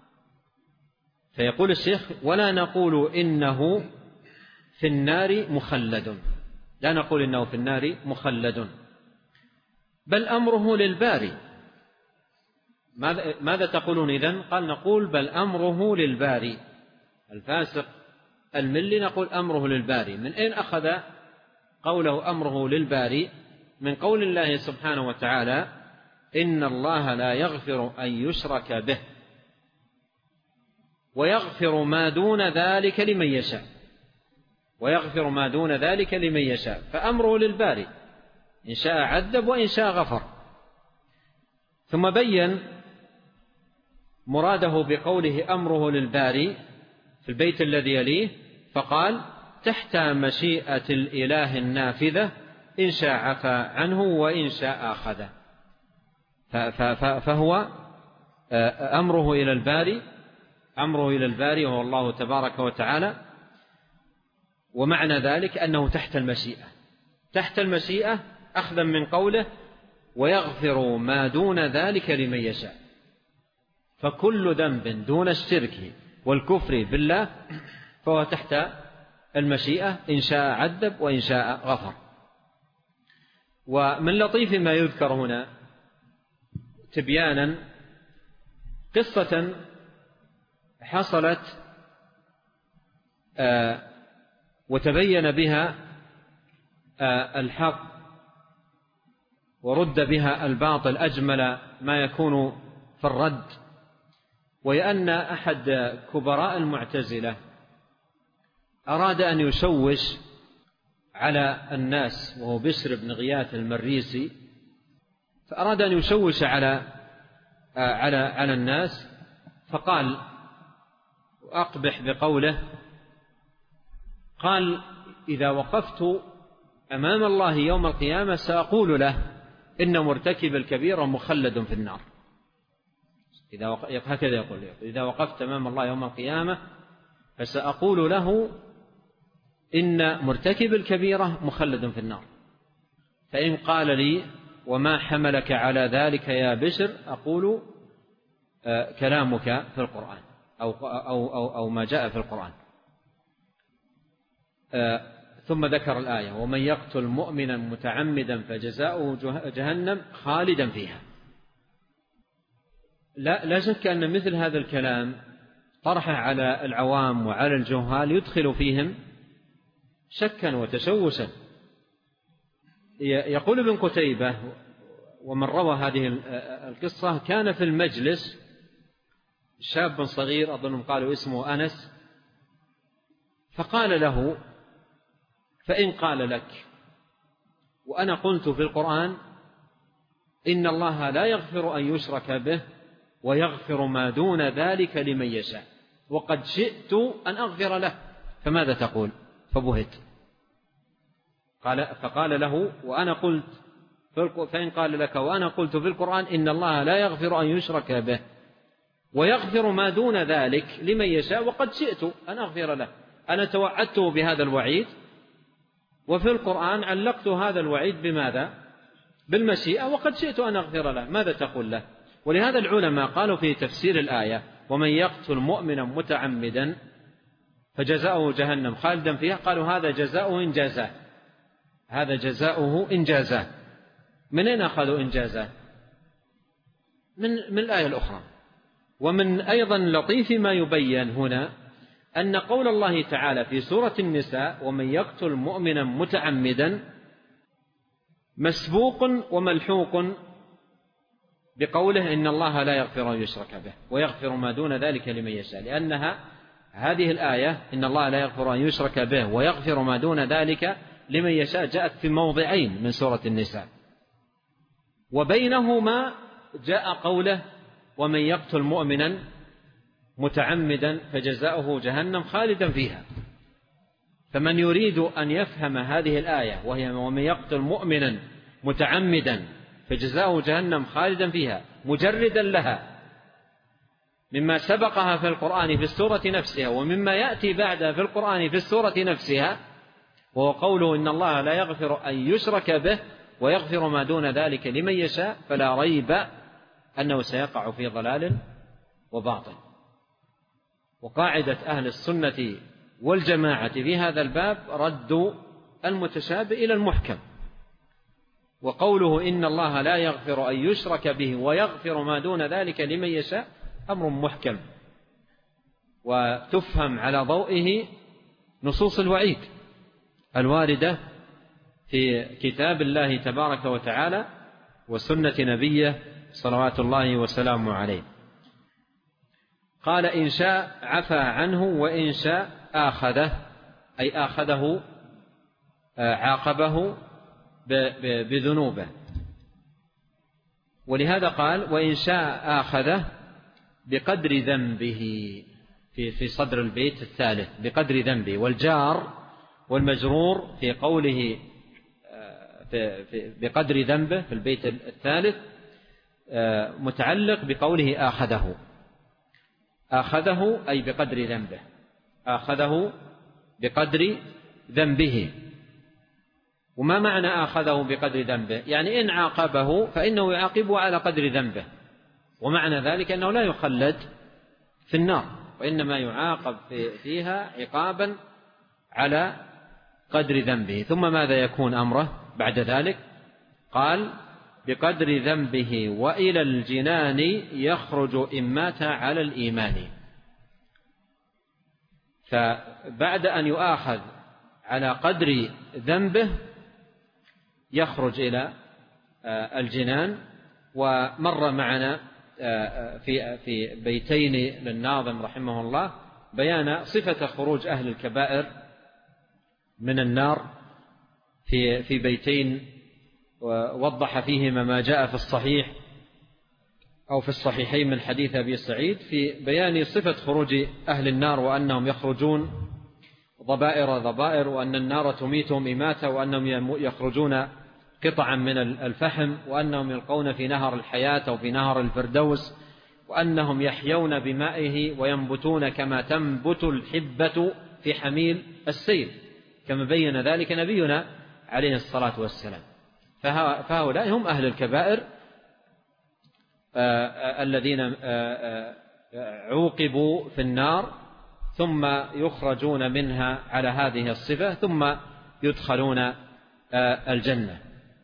فيقول الشيخ: ولا نقول إنه في النار مخلد لا نقول إنه في النار مخلد، بل أمره للباري ماذا, ماذا تقولون إذن؟ قال نقول بل أمره للباري. الفاسق الملي نقول أمره للباري. من أين أخذ قوله أمره للباري؟ من قول الله سبحانه وتعالى إن الله لا يغفر أن يشرك به ويغفر ما دون ذلك لمن يشاء، ويغفر ما دون ذلك لمن يشاء، فأمره للباري، إن شاء عذب وإن شاء غفر. ثم بين مراده بقوله أمره للباري في البيت الذي يليه، فقال تحت مشيئة الإله النافذة إن شاء عفى عنه وإن شاء أخذه. فهو أمره إلى الباري، أمره إلى الباري وهو الله تبارك وتعالى، ومعنى ذلك أنه تحت المشيئة، تحت المشيئة أخذا من قوله ويغفر ما دون ذلك لمن يشاء. فكل ذنب دون الشرك والكفر بالله فهو تحت المشيئة، إن شاء عذب وإن شاء غفر. ومن لطيف ما يذكر هنا تبيانا قصة حصلت آه وتبين بها آه الحق ورد بها الباطل أجمل ما يكون في الرد. وأن أحد كبراء المعتزلة أراد أن يشوش على الناس، وهو بشر بن غياث المريسي، فأراد أن يشوش على على على الناس، فقال وأقبح بقوله، قال إذا وقفت أمام الله يوم القيامة سأقول له إن مرتكب الكبيرة مخلد في النار. إذا وق... هكذا يقول إذا وقفت أمام الله يوم القيامة فسأقول له إن مرتكب الكبيرة مخلد في النار. فإن قال لي وما حملك على ذلك يا بشر أقول آه كلامك في القرآن أو, أو, أو, أو ما جاء في القرآن. آه ثم ذكر الآية ومن يقتل مؤمنا متعمدا فجزاؤه جهنم خالدا فيها. لا, لا شك أن مثل هذا الكلام طرحه على العوام وعلى الجهال يدخل فيهم شكا وتشوشا. يقول ابن قتيبة ومن روى هذه القصة كان في المجلس شاب صغير أظن قالوا اسمه أنس، فقال له فإن قال لك وأنا قلت في القرآن إن الله لا يغفر أن يشرك به ويغفر ما دون ذلك لمن يشاء وقد شئت أن أغفر له فماذا تقول؟ فبهت. قال فقال له وأنا قلت فإن قال لك وأنا قلت في القرآن إن الله لا يغفر أن يشرك به ويغفر ما دون ذلك لمن يشاء وقد شئت أن أغفر له. أنا توعدته بهذا الوعيد وفي القرآن علقت هذا الوعيد بماذا؟ بالمشيئة وقد شئت أن أغفر له، ماذا تقول له؟ ولهذا العلماء قالوا في تفسير الآية ومن يقتل مؤمنا متعمدا فجزاؤه جهنم خالدا فيها، قالوا هذا جزاؤه إن جازاه، هذا جزاؤه إن جازاه. من أين أخذوا إن جازاه؟ من, من الآية الأخرى. ومن أيضا لطيف ما يبين هنا أن قول الله تعالى في سورة النساء ومن يقتل مؤمنا متعمدا مسبوق وملحوق بقوله إن الله لا يغفر أن يشرك به ويغفر ما دون ذلك لمن يشاء، لأنها هذه الآية إن الله لا يغفر أن يشرك به ويغفر ما دون ذلك لمن يشاء جاءت في موضعين من سورة النساء، وبينهما جاء قوله ومن يقتل مؤمنا متعمدا فجزاؤه جهنم خالدا فيها. فمن يريد أن يفهم هذه الآية وهي ومن يقتل مؤمنا متعمدا فجزاؤه جهنم خالدا فيها مجردا لها مما سبقها في القرآن في السورة نفسها ومما يأتي بعدها في القرآن في السورة نفسها، وهو قوله إن الله لا يغفر أن يشرك به ويغفر ما دون ذلك لمن يشاء، فلا ريب أنه سيقع في ضلال وباطل. وقاعدة أهل السنة والجماعة في هذا الباب رد المتشابه إلى المحكم، وقوله إن الله لا يغفر أن يشرك به ويغفر ما دون ذلك لمن يشاء أمر محكم، وتفهم على ضوئه نصوص الوعيد الواردة في كتاب الله تبارك وتعالى وسنة نبيه صلوات الله وسلامه عليه. قال إن شاء عفى عنه وإن شاء آخذه، أي آخذه عاقبه بذنوبه. ولهذا قال وإن شاء آخذه بقدر ذنبه في في صدر البيت الثالث، بقدر ذنبه. والجار والمجرور في قوله في في بقدر ذنبه في البيت الثالث متعلق بقوله آخذه. آخذه أي بقدر ذنبه، آخذه بقدر ذنبه. وما معنى آخذه بقدر ذنبه؟ يعني إن عاقبه فإنه يعاقبه على قدر ذنبه، ومعنى ذلك أنه لا يخلد في النار، وإنما يعاقب فيها عقابا على قدر ذنبه. ثم ماذا يكون أمره بعد ذلك؟ قال بقدر ذنبه وإلى الجنان يخرج إن مات على الإيمان. فبعد أن يؤاخذ على قدر ذنبه يخرج إلى الجنان. ومر معنا في في بيتين للناظم رحمه الله بيان صفة خروج أهل الكبائر من النار في في بيتين، ووضح فيهما ما جاء في الصحيح أو في الصحيحين من حديث أبي سعيد في بيان صفة خروج أهل النار، وأنهم يخرجون ضبائر ضبائر، وأن النار تميتهم إماتة، وأنهم يخرجون قطعا من الفحم، وأنهم يلقون في نهر الحياة أو في نهر الفردوس، وأنهم يحيون بمائه وينبتون كما تنبت الحبة في حميل السيل، كما بين ذلك نبينا عليه الصلاة والسلام. فهؤلاء هم أهل الكبائر الذين عوقبوا في النار ثم يخرجون منها على هذه الصفة ثم يدخلون الجنة.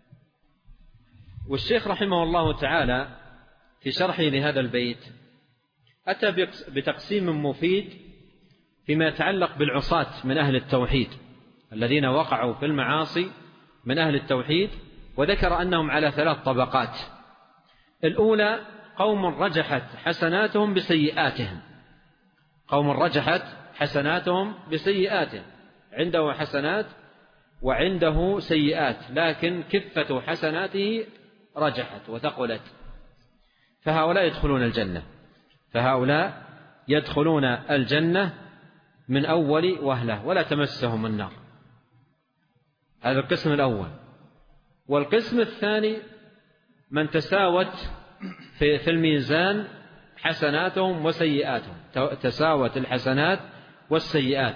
والشيخ رحمه الله تعالى في شرحه لهذا البيت أتى بتقسيم مفيد فيما يتعلق بالعصاة من أهل التوحيد الذين وقعوا في المعاصي من أهل التوحيد، وذكر أنهم على ثلاث طبقات. الأولى قوم رجحت حسناتهم بسيئاتهم، قوم رجحت حسناتهم بسيئاتهم، عنده حسنات وعنده سيئات، لكن كفة حسناته رجحت وثقلت، فهؤلاء يدخلون الجنة، فهؤلاء يدخلون الجنة من أول وهلة ولا تمسهم النار. هذا القسم الأول. والقسم الثاني من تساوت في الميزان حسناتهم وسيئاتهم، تساوت الحسنات والسيئات،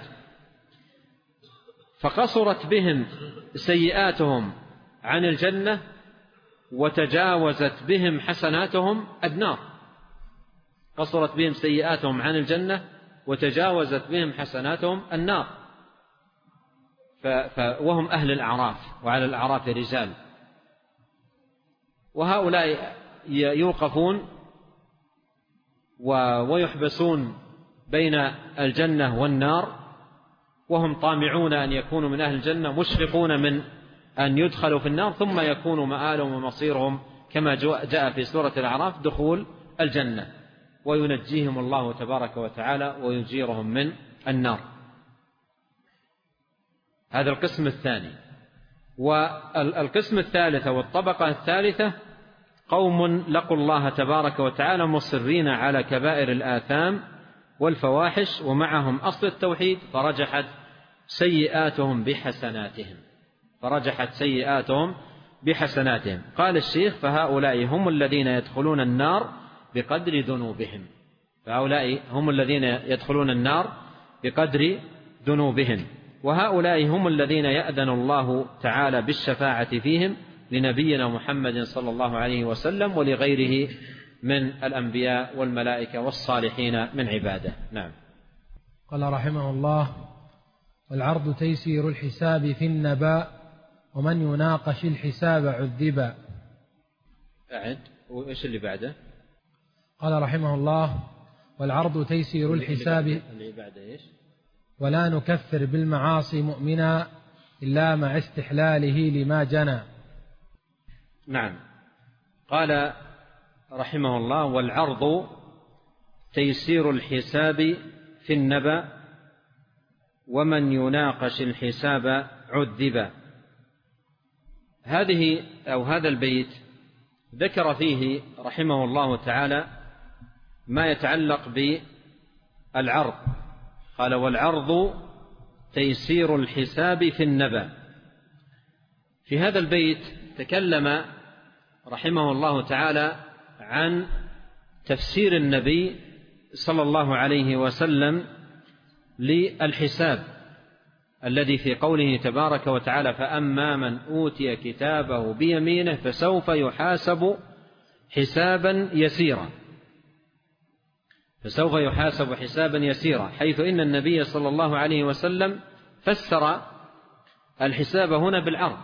فقصرت بهم سيئاتهم عن الجنة وتجاوزت بهم حسناتهم النار، قصرت بهم سيئاتهم عن الجنة وتجاوزت بهم حسناتهم النار. وهم أهل الأعراف، وعلى الأعراف رجال، وهؤلاء يوقفون ويحبسون بين الجنة والنار، وهم طامعون أن يكونوا من أهل الجنة، مشفقون من أن يدخلوا في النار، ثم يكون مآلهم ومصيرهم كما جاء في سورة الأعراف دخول الجنة، وينجيهم الله تبارك وتعالى ويجيرهم من النار. هذا القسم الثاني. والقسم الثالث والطبقة الثالثة قوم لقوا الله تبارك وتعالى مصرين على كبائر الآثام والفواحش ومعهم أصل التوحيد، فرجحت سيئاتهم بحسناتهم، فرجحت سيئاتهم بحسناتهم. قال الشيخ فهؤلاء هم الذين يدخلون النار بقدر ذنوبهم، فهؤلاء هم الذين يدخلون النار بقدر ذنوبهم، وهؤلاء هم الذين يأذن الله تعالى بالشفاعة فيهم لنبينا محمد صلى الله عليه وسلم ولغيره من الأنبياء والملائكة والصالحين من عباده. نعم. قال رحمه الله: والعرض تيسير الحساب في النباء، ومن يناقش الحساب عذبا. أعد. وإيش اللي بعده؟ قال رحمه الله: والعرض تيسير الحساب. اللي بعده إيش؟ ولا نكفر بالمعاصي مؤمنا إلا مع استحلاله لما جنى. نعم. قال رحمه الله: والعرض تيسير الحساب في النبأ ومن يناقش الحساب عذبا. هذه أو هذا البيت ذكر فيه رحمه الله تعالى ما يتعلق بالعرض. قال: والعرض تيسير الحساب في النبأ. في هذا البيت تكلم رحمه الله تعالى عن تفسير النبي صلى الله عليه وسلم للحساب الذي في قوله تبارك وتعالى: فأما من أوتي كتابه بيمينه فسوف يحاسب حسابا يسيرا فسوف يحاسب حسابا يسيرا حيث إن النبي صلى الله عليه وسلم فسر الحساب هنا بالعرض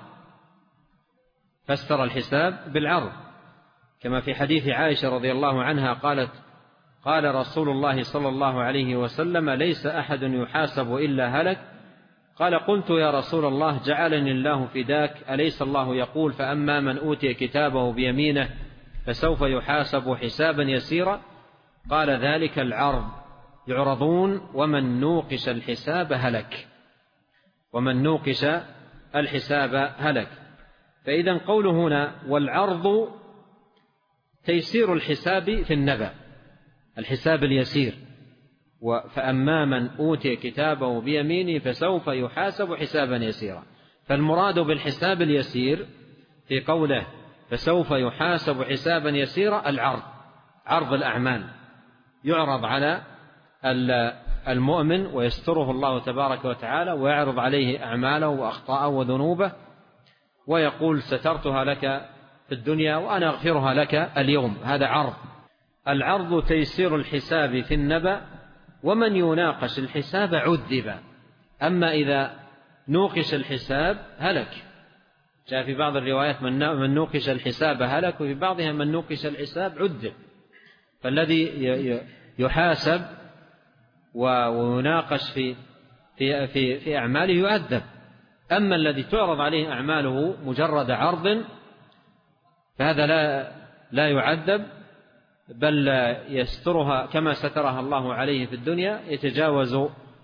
فسر الحساب بالعرض كما في حديث عائشة رضي الله عنها قالت: قال رسول الله صلى الله عليه وسلم: ليس أحد يحاسب إلا هلك. قال: قلت يا رسول الله جعلني الله فداك، أليس الله يقول: فأما من أوتي كتابه بيمينه فسوف يحاسب حسابا يسيرا؟ قال: ذلك العرض، يعرضون ومن نوقش الحساب هلك ومن نوقش الحساب هلك. فإذا قوله هنا: والعرض تيسير الحساب في النبأ، الحساب اليسير، فأما من أوتي كتابه بيمينه فسوف يحاسب حسابا يسيرا. فالمراد بالحساب اليسير في قوله فسوف يحاسب حسابا يسيرا العرض، عرض الأعمال، يعرض على المؤمن ويستره الله تبارك وتعالى ويعرض عليه أعماله وأخطاءه وذنوبه ويقول: سترتها لك في الدنيا وأنا أغفرها لك اليوم. هذا عرض. العرض تيسير الحساب في النبأ ومن يناقش الحساب عذب. أما إذا نوقش الحساب هلك. جاء في بعض الروايات: من نوقش الحساب هلك، وفي بعضها: من نوقش الحساب عذب. فالذي يحاسب ويناقش في في في في أعماله يؤدب. أما الذي تعرض عليه أعماله مجرد عرض فهذا لا لا يعذب، بل يسترها كما سترها الله عليه في الدنيا، يتجاوز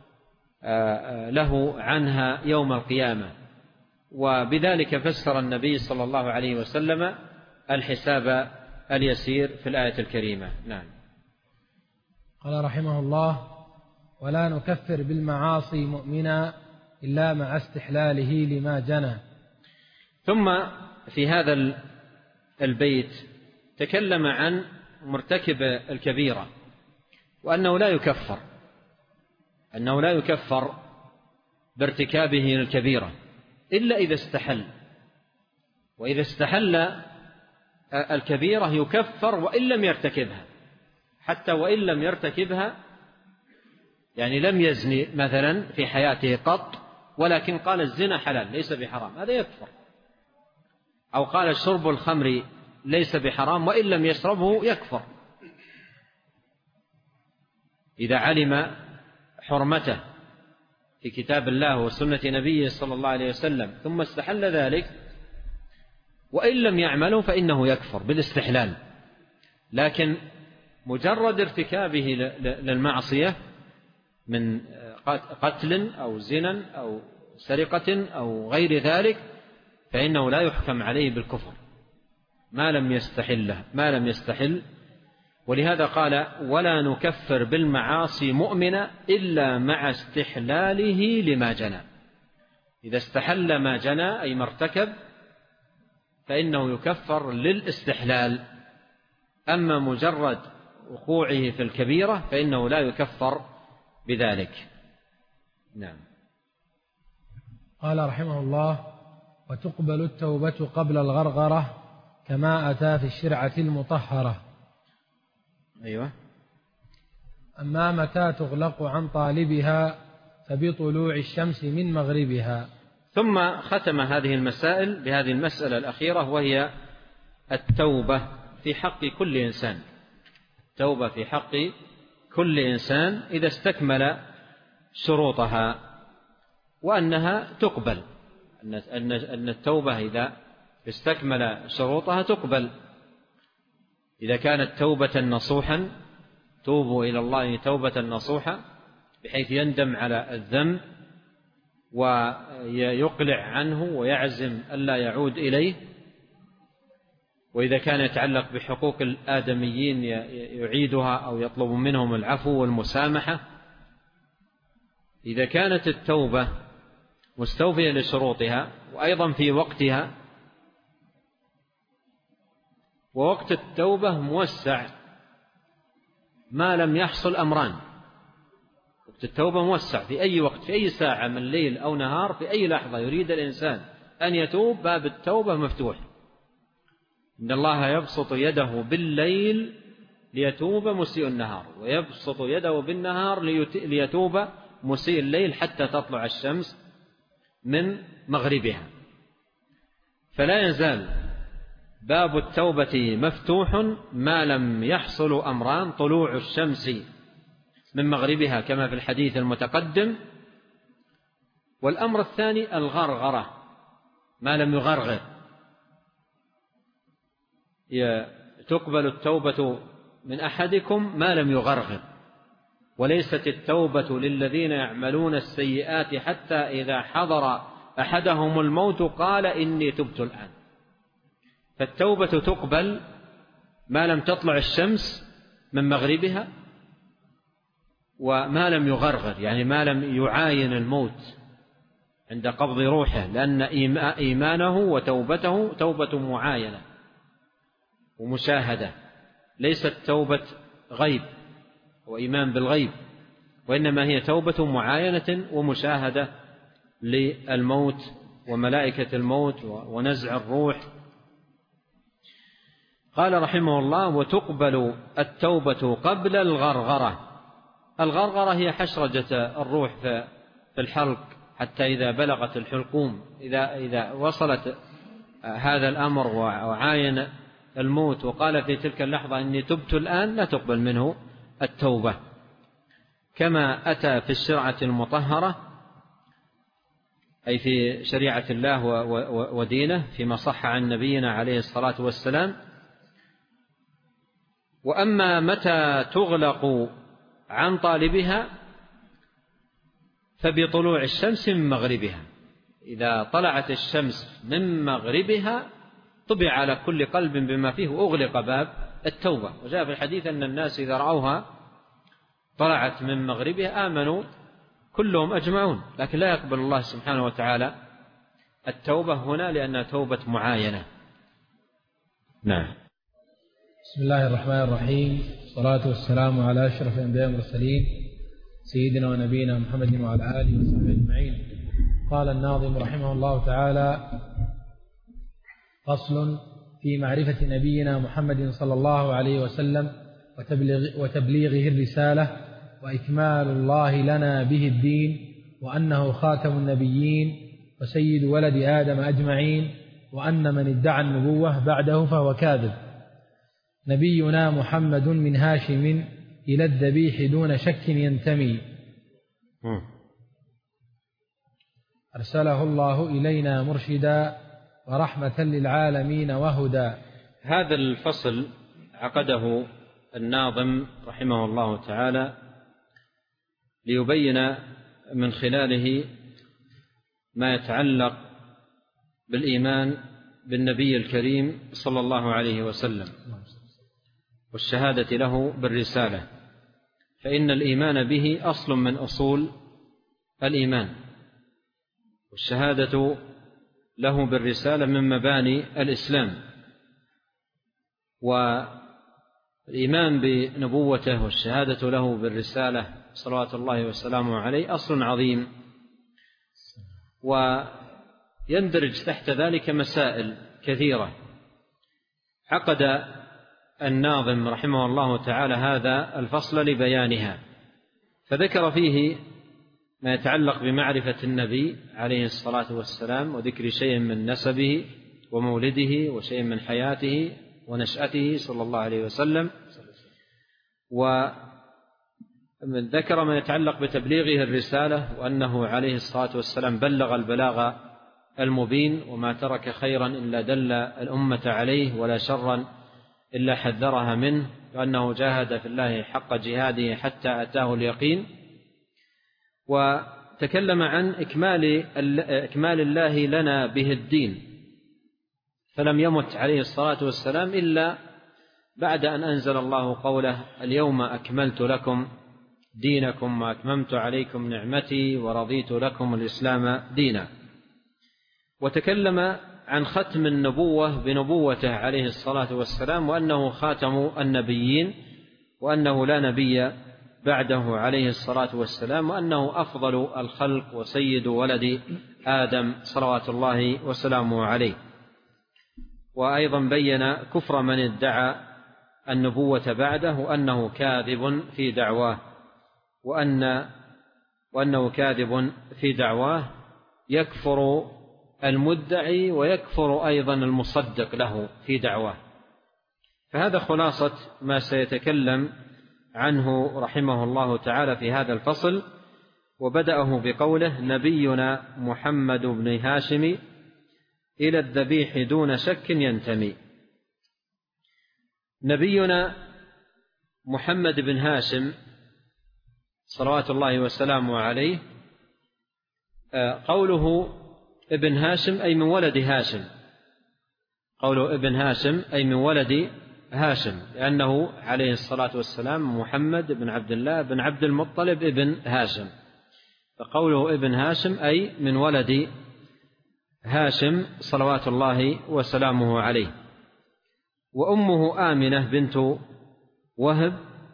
له عنها يوم القيامة. وبذلك فسر النبي صلى الله عليه وسلم الحساب اليسير في الآية الكريمة. نعم. قال رحمه الله: ولا نكفر بالمعاصي مؤمنا إلا مع استحلاله لما جنى. ثم في هذا البيت تكلم عن مرتكب الكبيرة وأنه لا يكفر أنه لا يكفر بارتكابه الكبيرة إلا إذا استحل. وإذا استحل الكبيرة يكفر وإن لم يرتكبها، حتى وإن لم يرتكبها، يعني لم يزني مثلا في حياته قط ولكن قال الزنا حلال ليس بحرام، هذا يكفر. أو قال شرب الخمر ليس بحرام وإن لم يشربه يكفر إذا علم حرمته في كتاب الله وسنة نبيه صلى الله عليه وسلم ثم استحل ذلك، وإن لم يعمله فإنه يكفر بالاستحلال. لكن مجرد ارتكابه للمعصية من قتل أو زنا أو سرقة أو غير ذلك فإنه لا يحكم عليه بالكفر ما لم يستحله ما لم يستحل. ولهذا قال: ولا نكفر بالمعاصي مؤمنا إلا مع استحلاله لما جنى. إذا استحل ما جنى أي ما ارتكب فإنه يكفر للاستحلال. أما مجرد وقوعه في الكبيرة فإنه لا يكفر بذلك. نعم. قال رحمه الله: وتقبل التوبة قبل الغرغرة كما أتى في الشرعة المطهرة. أيوة. أما متى تغلق عن طالبها فبطلوع الشمس من مغربها. ثم ختم هذه المسائل بهذه المسألة الأخيرة، وهي التوبة في حق كل إنسان. التوبة في حق كل إنسان إذا استكمل شروطها، وأنها تقبل، أن التوبة إذا استكمل شروطها تقبل. إذا كانت توبة نصوحا، توبوا إلى الله توبة نصوحا، بحيث يندم على الذنب ويقلع عنه ويعزم ألا يعود إليه. وإذا كان يتعلق بحقوق الآدميين يعيدها أو يطلب منهم العفو والمسامحة. إذا كانت التوبة مستوفية لشروطها وأيضا في وقتها، ووقت التوبة موسع ما لم يحصل أمران. وقت التوبة موسع في أي وقت، في أي ساعة من ليل أو نهار، في أي لحظة يريد الإنسان أن يتوب باب التوبة مفتوح. إن الله يبسط يده بالليل ليتوب مسيء النهار، ويبسط يده بالنهار ليتوب مسيء الليل حتى تطلع الشمس من مغربها. فلا يزال باب التوبة مفتوح ما لم يحصل أمران: طلوع الشمس من مغربها كما في الحديث المتقدم، والأمر الثاني الغرغرة، ما لم يغرغر. تقبل التوبة من أحدكم ما لم يغرغر، وليست التوبة للذين يعملون السيئات حتى إذا حضر أحدهم الموت قال إني تبت الآن. فالتوبة تقبل ما لم تطلع الشمس من مغربها، وما لم يغرغر، يعني ما لم يعاين الموت عند قبض روحه، لأن إيمانه وتوبته توبة معاينة ومشاهدة، ليست توبة غيب وإيمان بالغيب، وإنما هي توبة معاينة ومشاهدة للموت وملائكة الموت ونزع الروح. قال رحمه الله: وتقبل التوبة قبل الغرغرة. الغرغرة هي حشرجة الروح في الحلق حتى إذا بلغت الحلقوم، إذا, إذا وصلت هذا الأمر وعاين الموت وقال في تلك اللحظة إني تبت الآن، لا تقبل منه التوبة، كما أتى في الشرعة المطهرة، أي في شريعة الله ودينه، فيما صح عن نبينا عليه الصلاة والسلام. وأما متى تغلق عن طالبها فبطلوع الشمس من مغربها. إذا طلعت الشمس من مغربها طبع على كل قلب بما فيه وأغلق باب التوبة. وجاء في الحديث أن الناس إذا رأوها طلعت من مغربها آمنوا كلهم أجمعون، لكن لا يقبل الله سبحانه وتعالى التوبة هنا لأنها توبة معاينة. نعم. بسم الله الرحمن الرحيم، والصلاة والسلام على أشرف الأنبياء والمرسلين سيدنا ونبينا محمد وعلى آله وصحبه أجمعين. قال الناظم رحمه الله تعالى: فصل في معرفة نبينا محمد صلى الله عليه وسلم وتبليغ وتبليغه الرسالة وإكمال الله لنا به الدين، وأنه خاتم النبيين وسيد ولد آدم أجمعين، وأن من ادعى النبوة بعده فهو كاذب. نبينا محمد من هاشم إلى الذبيح دون شك ينتمي، أرسله الله إلينا مرشدا ورحمة للعالمين وهدى. هذا الفصل عقده الناظم رحمه الله تعالى ليبين من خلاله ما يتعلق بالإيمان بالنبي الكريم صلى الله عليه وسلم والشهادة له بالرسالة، فإن الإيمان به أصل من أصول الإيمان، والشهادة له بالرسالة من مباني الإسلام. والإيمان بنبوته والشهادة له بالرسالة صلوات الله وسلامه عليه أصل عظيم، ويندرج تحت ذلك مسائل كثيرة. عقد الناظم رحمه الله تعالى هذا الفصل لبيانها، فذكر فيه ما يتعلق بمعرفة النبي عليه الصلاة والسلام وذكر شيء من نسبه ومولده وشيء من حياته ونشأته صلى الله عليه وسلم، وذكر ما يتعلق بتبليغه الرسالة وأنه عليه الصلاة والسلام بلغ البلاغ المبين، وما ترك خيرا إلا دل الأمة عليه ولا شرا إلا حذرها منه، وأنه جاهد في الله حق جهاده حتى أتاه اليقين. وتكلم عن إكمال, إكمال الله لنا به الدين، فلم يمت عليه الصلاة والسلام إلا بعد أن أنزل الله قوله اليوم أكملت لكم دينكم وأتممت عليكم نعمتي ورضيت لكم الإسلام دينا. وتكلم عن ختم النبوة بنبوته عليه الصلاة والسلام، وأنه خاتم النبيين، وأنه لا نبي بعده عليه الصلاة والسلام، وأنه أفضل الخلق وسيد ولد آدم صلوات الله وسلامه عليه. وأيضا بين كفر من ادعى النبوة بعده، وأنه كاذب في دعواه، وأن وأنه كاذب في دعواه يكفر المدعي ويكفر أيضا المصدق له في دعواه. فهذا خلاصة ما سيتكلم عنه رحمه الله تعالى في هذا الفصل، وبدأه بقوله نبينا محمد بن هاشم إلى الذبيح دون شك ينتمي. نبينا محمد بن هاشم صلوات الله وسلامه عليه، قوله ابن هاشم أي من ولد هاشم، قوله ابن هاشم أي من ولد هاشم، لأنه عليه الصلاة والسلام محمد بن عبد الله بن عبد المطلب ابن هاشم، فقوله ابن هاشم أي من ولد هاشم صلوات الله وسلامه عليه. وأمه آمنة بنت وهب.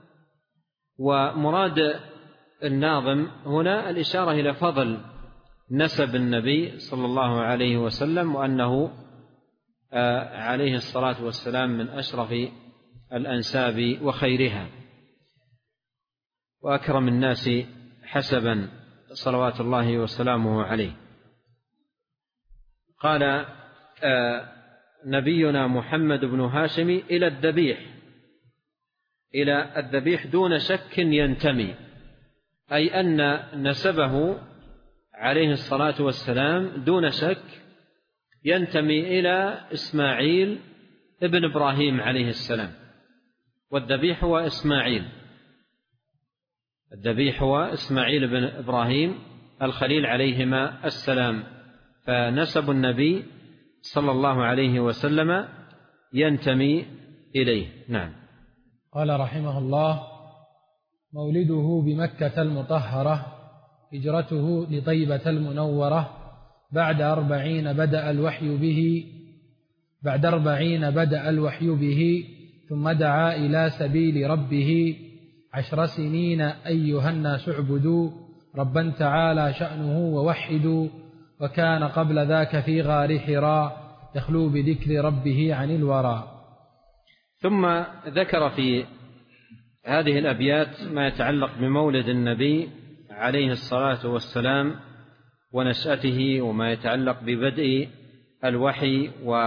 ومراد الناظم هنا الإشارة إلى فضل نسب النبي صلى الله عليه وسلم، وأنه عليه الصلاة والسلام من أشرف الأنساب وخيرها وأكرم الناس حسبا صلوات الله وسلامه عليه. قال نبينا محمد بن هاشم إلى الذبيح، إلى الذبيح دون شك ينتمي، أي أن نسبه عليه الصلاة والسلام دون شك ينتمي إلى إسماعيل ابن إبراهيم عليه السلام، والذبيح هو إسماعيل، الذبيح هو إسماعيل بن إبراهيم الخليل عليهما السلام، فنسب النبي صلى الله عليه وسلم ينتمي إليه. نعم. قال رحمه الله مولده بمكة المطهرة، هجرته لطيبة المنورة، بعد أربعين بدأ الوحي به بعد أربعين بدأ الوحي به ثم دعا إلى سبيل ربه، عشر سنين أيها الناس اعبدوا ربا تعالى شأنه ووحدوا، وكان قبل ذاك في غار حراء يخلو بذكر ربه عن الورى. ثم ذكر في هذه الأبيات ما يتعلق بمولد النبي عليه الصلاة والسلام ونشأته، وما يتعلق ببدء الوحي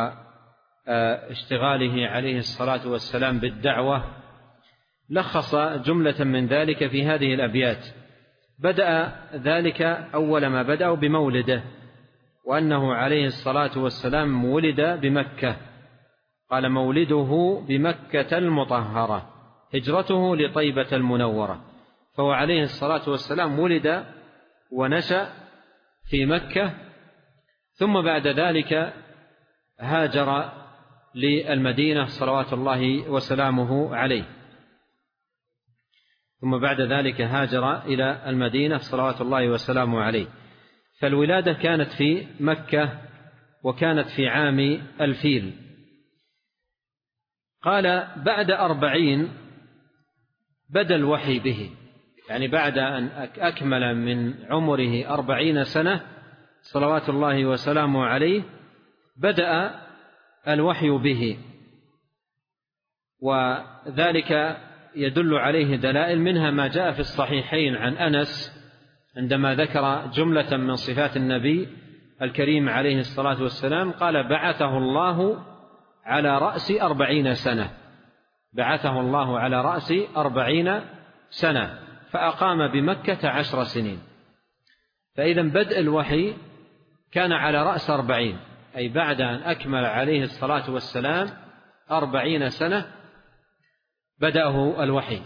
واشتغاله عليه الصلاة والسلام بالدعوة. لخص جملة من ذلك في هذه الأبيات. بدأ ذلك أول ما بدأ بمولده، وأنه عليه الصلاة والسلام ولد بمكة، قال مولده بمكة المطهرة، هجرته لطيبة المنورة، فهو عليه الصلاة والسلام ولد ونشأ في مكة، ثم بعد ذلك هاجر للمدينة صلوات الله وسلامه عليه، ثم بعد ذلك هاجر إلى المدينة صلوات الله وسلامه عليه. فالولادة كانت في مكة، وكانت في عام الفيل. قال بعد أربعين بدأ الوحي به، يعني بعد أن أكمل من عمره أربعين سنة صلوات الله وسلامه عليه بدأ الوحي به، وذلك يدل عليه دلائل، منها ما جاء في الصحيحين عن أنس عندما ذكر جملة من صفات النبي الكريم عليه الصلاة والسلام قال بعثه الله على رأس أربعين سنة، بعثه الله على رأس أربعين سنة، فأقام بمكة عشر سنين. فإذا بدء الوحي كان على رأس أربعين، أي بعد أن أكمل عليه الصلاة والسلام أربعين سنة بدأه الوحي.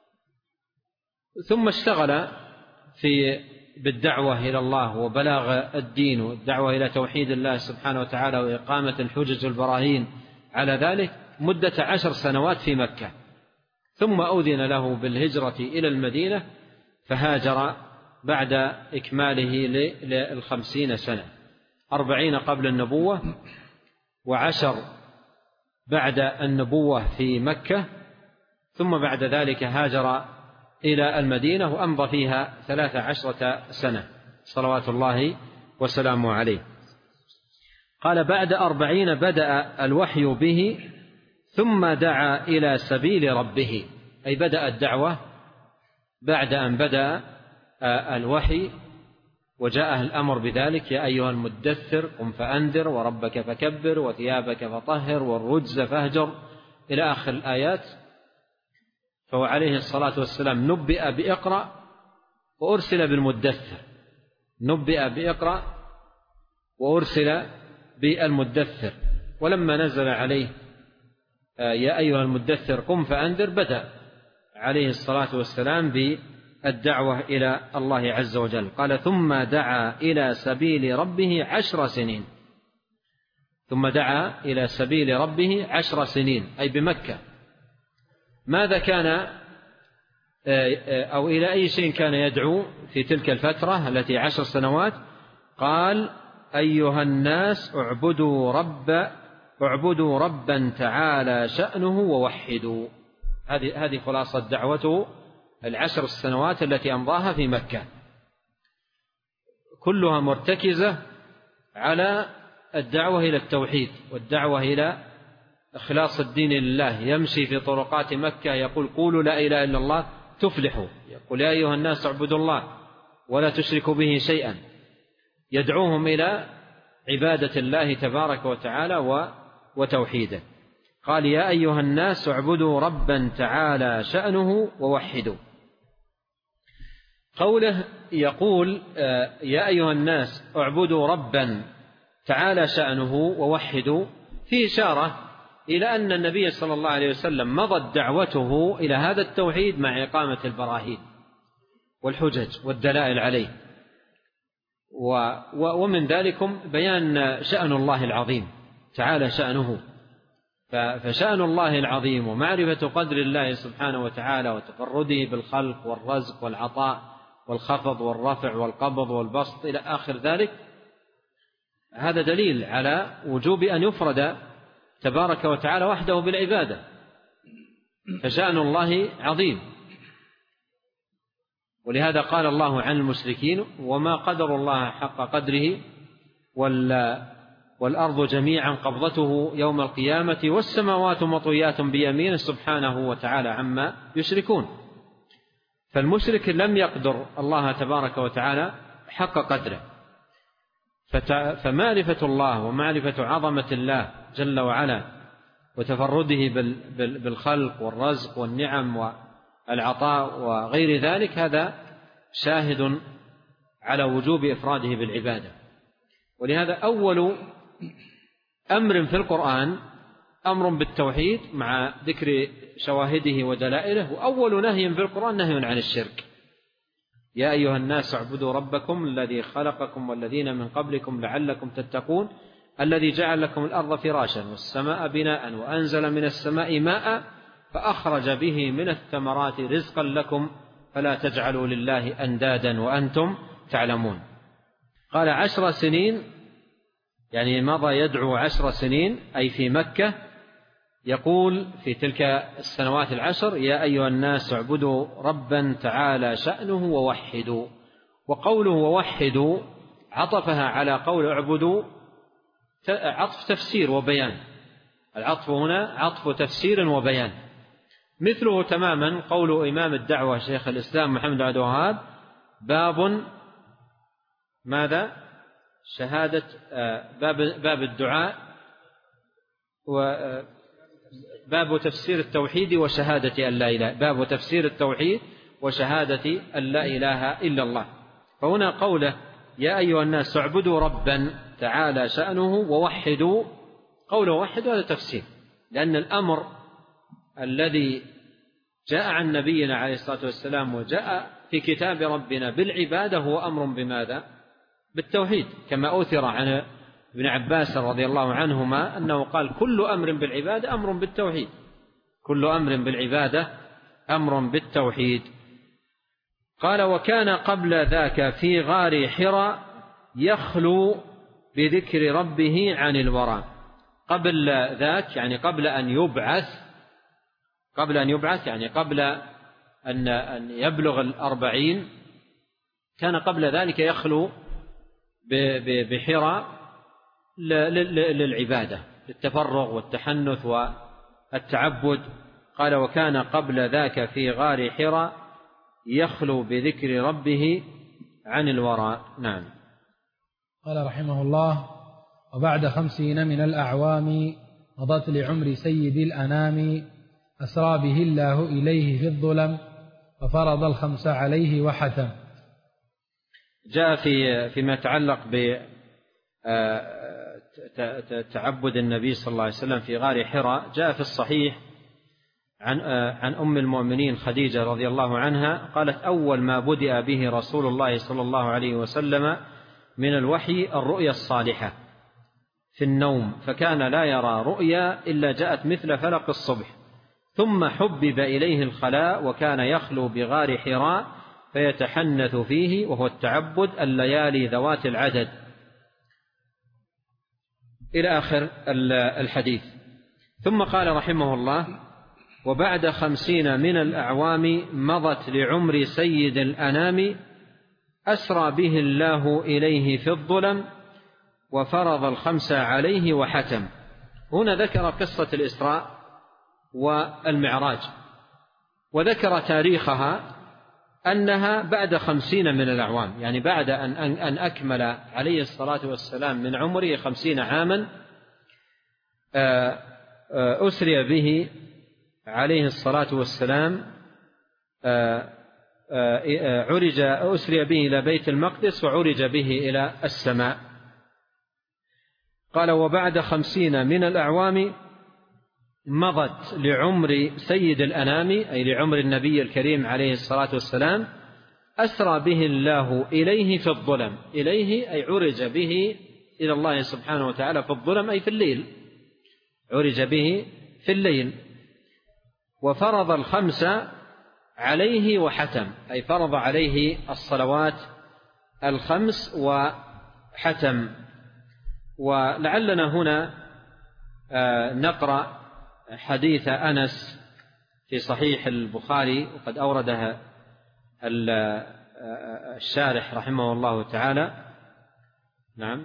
ثم اشتغل في بالدعوة إلى الله وبلاغ الدين والدعوة إلى توحيد الله سبحانه وتعالى وإقامة الحجج والبراهين على ذلك مدة عشر سنوات في مكة، ثم أذن له بالهجرة إلى المدينة فهاجر بعد إكماله للخمسين سنة، أربعين قبل النبوة وعشر بعد النبوة في مكة، ثم بعد ذلك هاجر إلى المدينة وأمضى فيها ثلاث عشرة سنة صلوات الله وسلامه عليه. قال بعد أربعين بدأ الوحي به ثم دعا إلى سبيل ربه، أي بدأ الدعوة بعد أن بدأ الوحي وجاءه الأمر بذلك: يا أيها المدثر قم فأنذر وربك فكبر وثيابك فطهر والرجز فاهجر إلى آخر الآيات. فهو عليه الصلاة والسلام نبئ بإقرأ وأرسل بالمدثر، نبئ بإقرأ وأرسل بالمدثر. ولما نزل عليه يا أيها المدثر قم فأنذر بدأ عليه الصلاة والسلام بالدعوة إلى الله عز وجل. قال ثم دعا إلى سبيل ربه عشر سنين، ثم دعا إلى سبيل ربه عشر سنين أي بمكة. ماذا كان أو إلى أي شيء كان يدعو في تلك الفترة التي عشر سنوات؟ قال أيها الناس اعبدوا رب اعبدوا ربا تعالى شأنه ووحدوا. هذه هذه خلاصة دعوته العشر السنوات التي أمضاها في مكة، كلها مرتكزة على الدعوة إلى التوحيد والدعوة إلى إخلاص الدين لله. يمشي في طرقات مكة يقول قولوا لا إله إلا الله تفلحوا، يقول يا أيها الناس اعبدوا الله ولا تشركوا به شيئا، يدعوهم إلى عبادة الله تبارك وتعالى وتوحيده. قال يا أيها الناس اعبدوا ربا تعالى شأنه ووحدوا. قوله يقول يا أيها الناس اعبدوا ربا تعالى شأنه ووحدوا في إشارة إلى أن النبي صلى الله عليه وسلم مضت دعوته إلى هذا التوحيد مع إقامة البراهين والحجج والدلائل عليه، ومن ذلكم بيان شأن الله العظيم تعالى شأنه. فشأن الله العظيم ومعرفة قدر الله سبحانه وتعالى وتفرده بالخلق والرزق والعطاء والخفض والرفع والقبض والبسط إلى آخر ذلك، هذا دليل على وجوب أن يفرد تبارك وتعالى وحده بالعبادة. فشأن الله عظيم، ولهذا قال الله عن المشركين وما قدر الله حق قدره والأرض جميعا قبضته يوم القيامة والسماوات مطويات بيمينه سبحانه وتعالى عما يشركون. فالمشرك لم يقدر الله تبارك وتعالى حق قدره، فمعرفة الله ومعرفة عظمة الله جل وعلا وتفرده بالخلق والرزق والنعم والعطاء وغير ذلك هذا شاهد على وجوب إفراده بالعبادة. ولهذا أول أمر في القرآن أمر بالتوحيد مع ذكر شواهده ودلائله، وأول نهي في القرآن نهي عن الشرك. يا أيها الناس اعبدوا ربكم الذي خلقكم والذين من قبلكم لعلكم تتقون الذي جعل لكم الأرض فراشا والسماء بناء وأنزل من السماء ماء فأخرج به من الثمرات رزقا لكم فلا تجعلوا لله أندادا وأنتم تعلمون. قال عشر سنين يعني مضى يدعو عشر سنين أي في مكة، يقول في تلك السنوات العشر يا أيها الناس اعبدوا ربا تعالى شأنه ووحدوا. وقوله ووحدوا عطفها على قول اعبدوا عطف تفسير وبيان، العطف هنا عطف تفسير وبيان. مثله تماما قول إمام الدعوة شيخ الإسلام محمد بن عبد الوهاب باب ماذا؟ شهادة باب باب الدعاء، وباب تفسير التوحيد وشهادة أن لا إله، باب تفسير التوحيد وشهادة أن لا إله إلا الله. فهنا قوله يا أيها الناس اعبدوا ربا تعالى شأنه ووحدوا، قوله وحدوا هذا تفسير، لأن الأمر الذي جاء عن نبينا عليه الصلاة والسلام وجاء في كتاب ربنا بالعبادة هو أمر بماذا؟ بالتوحيد، كما أوثر عن ابن عباس رضي الله عنهما أنه قال كل أمر بالعبادة أمر بالتوحيد، كل أمر بالعبادة أمر بالتوحيد. قال وكان قبل ذاك في غار حراء يخلو بذكر ربه عن الورى. قبل ذاك يعني قبل أن يبعث، قبل أن يبعث يعني قبل أن أن يبلغ الأربعين، كان قبل ذلك يخلو بحراء للعبادة، للتفرغ والتحنث والتعبد. قال وكان قبل ذاك في غار حراء يخلو بذكر ربه عن الوراء. نعم. قال رحمه الله وبعد خمسين من الأعوام مضت لعمر سيد الأنام أسرى به الله إليه في الظلم ففرض الخمس عليه وحتم. جاء في فيما يتعلق بتعبد النبي صلى الله عليه وسلم في غار حراء، جاء في الصحيح عن عن أم المؤمنين خديجة رضي الله عنها قالت أول ما بدأ به رسول الله صلى الله عليه وسلم من الوحي الرؤيا الصالحة في النوم، فكان لا يرى رؤيا إلا جاءت مثل فلق الصبح، ثم حبب إليه الخلاء وكان يخلو بغار حراء فيتحنث فيه، وهو التعبد الليالي ذوات العدد، إلى آخر الحديث. ثم قال رحمه الله وبعد خمسين من الأعوام مضت لعمر سيد الأنام أسرى به الله إليه في الظلم وفرض الخمس عليه وحتم. هنا ذكر قصة الإسراء والمعراج، وذكر تاريخها أنها بعد خمسين من الأعوام، يعني بعد أن, أن أكمل عليه الصلاة والسلام من عمره خمسين عاما أسري به عليه الصلاة والسلام، عرج أسري به إلى بيت المقدس وعرج به إلى السماء. قال وبعد خمسين من الأعوام مضت لعمر سيد الأنام، أي لعمر النبي الكريم عليه الصلاة والسلام، أسرى به الله إليه في الظلم، إليه أي عرج به إلى الله سبحانه وتعالى في الظلم أي في الليل، عرج به في الليل، وفرض الخمس عليه وحتم، أي فرض عليه الصلوات الخمس وحتم. ولعلنا هنا نقرأ حديث أنس في صحيح البخاري، وقد أوردها الشارح رحمه الله تعالى. نعم.